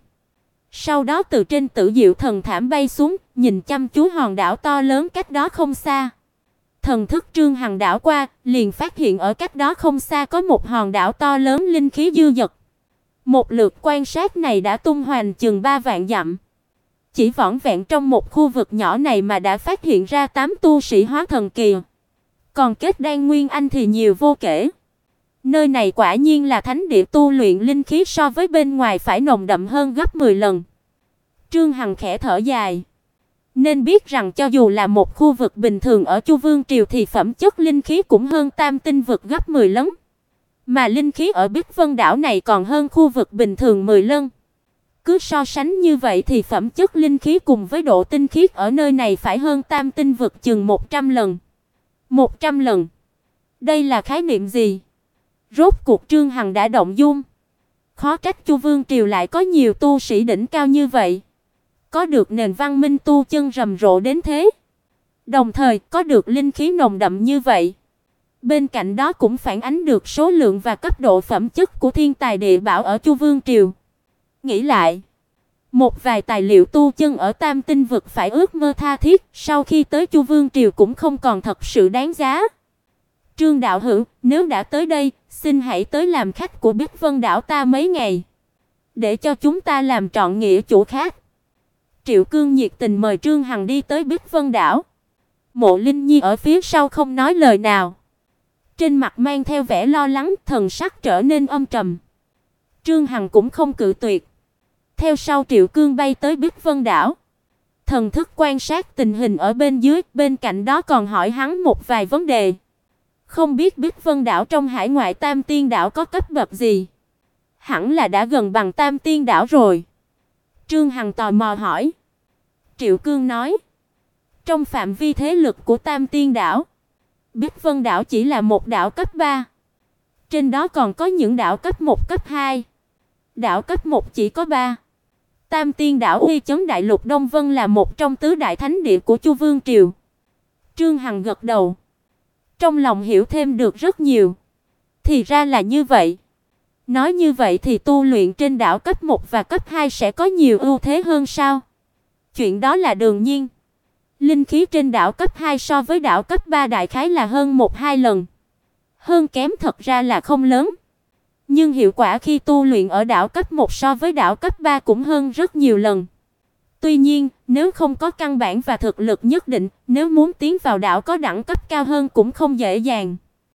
Sau đó từ trên Tử Diệu thần thảm bay xuống, nhìn chăm chú hòn đảo to lớn cách đó không xa. Thần thức Trương Hằng đảo qua, liền phát hiện ở cách đó không xa có một hòn đảo to lớn linh khí dư dật. Một lượt quan sát này đã tung hoành chừng 3 vạn dặm. Chỉ vỏn vẹn trong một khu vực nhỏ này mà đã phát hiện ra 8 tu sĩ hóa thần kỳ. Còn kết đan nguyên anh thì nhiều vô kể. Nơi này quả nhiên là thánh địa tu luyện linh khí, so với bên ngoài phải nồng đậm hơn gấp 10 lần. Trương Hằng khẽ thở dài. Nên biết rằng cho dù là một khu vực bình thường ở Chu Vương triều thì phẩm chất linh khí cũng hơn Tam Tinh vực gấp 10 lần. Mà linh khí ở Bích Vân đảo này còn hơn khu vực bình thường 10 lần. Cứ so sánh như vậy thì phẩm chất linh khí cùng với độ tinh khiết ở nơi này phải hơn Tam Tinh vực chừng 100 lần. 100 lần. Đây là khái niệm gì? Rốt cuộc Trương Hằng đã động dung. Khó trách Chu Vương triều lại có nhiều tu sĩ đỉnh cao như vậy. Có được nền văn minh tu chân rầm rộ đến thế. Đồng thời có được linh khí nồng đậm như vậy. Bên cạnh đó cũng phản ánh được số lượng và cấp độ phẩm chất của thiên tài địa bảo ở Chu Vương triều. Nghĩ lại, một vài tài liệu tu chân ở Tam Tinh vực phải ước mơ tha thiết, sau khi tới Chu Vương triều cũng không còn thật sự đáng giá. Trương đạo hữu, nếu đã tới đây, xin hãy tới làm khách của Bích Vân đảo ta mấy ngày, để cho chúng ta làm trọn nghĩa chủ khác. Triệu Cương nhiệt tình mời Trương Hằng đi tới Bích Vân đảo. Mộ Linh Nhi ở phía sau không nói lời nào, trên mặt mang theo vẻ lo lắng, thần sắc trở nên âm trầm. Trương Hằng cũng không cự tuyệt. Theo sau Triệu Cương bay tới Bích Vân đảo, thần thức quan sát tình hình ở bên dưới, bên cạnh đó còn hỏi hắn một vài vấn đề. Không biết Bích Vân đảo trong hải ngoại Tam Tiên đảo có cấp bậc gì? Hẳn là đã gần bằng Tam Tiên đảo rồi. Trương Hằng tò mò hỏi. Triệu Cương nói, trong phạm vi thế lực của Tam Tiên đảo, Bích Vân đảo chỉ là một đảo cấp 3. Trên đó còn có những đảo cấp 1, cấp 2. Đảo cấp 1 chỉ có 3. Tam Tiên đảo uy chấn đại lục Đông Vân là một trong tứ đại thánh địa của Chu Vương triều. Trương Hằng gật đầu. Trong lòng hiểu thêm được rất nhiều. Thì ra là như vậy. Nói như vậy thì tu luyện trên đảo cấp 1 và cấp 2 sẽ có nhiều ưu thế hơn sao? Chuyện đó là đương nhiên. Linh khí trên đảo cấp 2 so với đảo cấp 3 đại khái là hơn 1-2 lần. Hơn kém thật ra là không lớn. Nhưng hiệu quả khi tu luyện ở đảo cấp 1 so với đảo cấp 3 cũng hơn rất nhiều lần. Tuy nhiên, nếu không có căn bản và thực lực nhất định, nếu muốn tiến vào đảo có đẳng cấp cao hơn cũng không dễ dàng.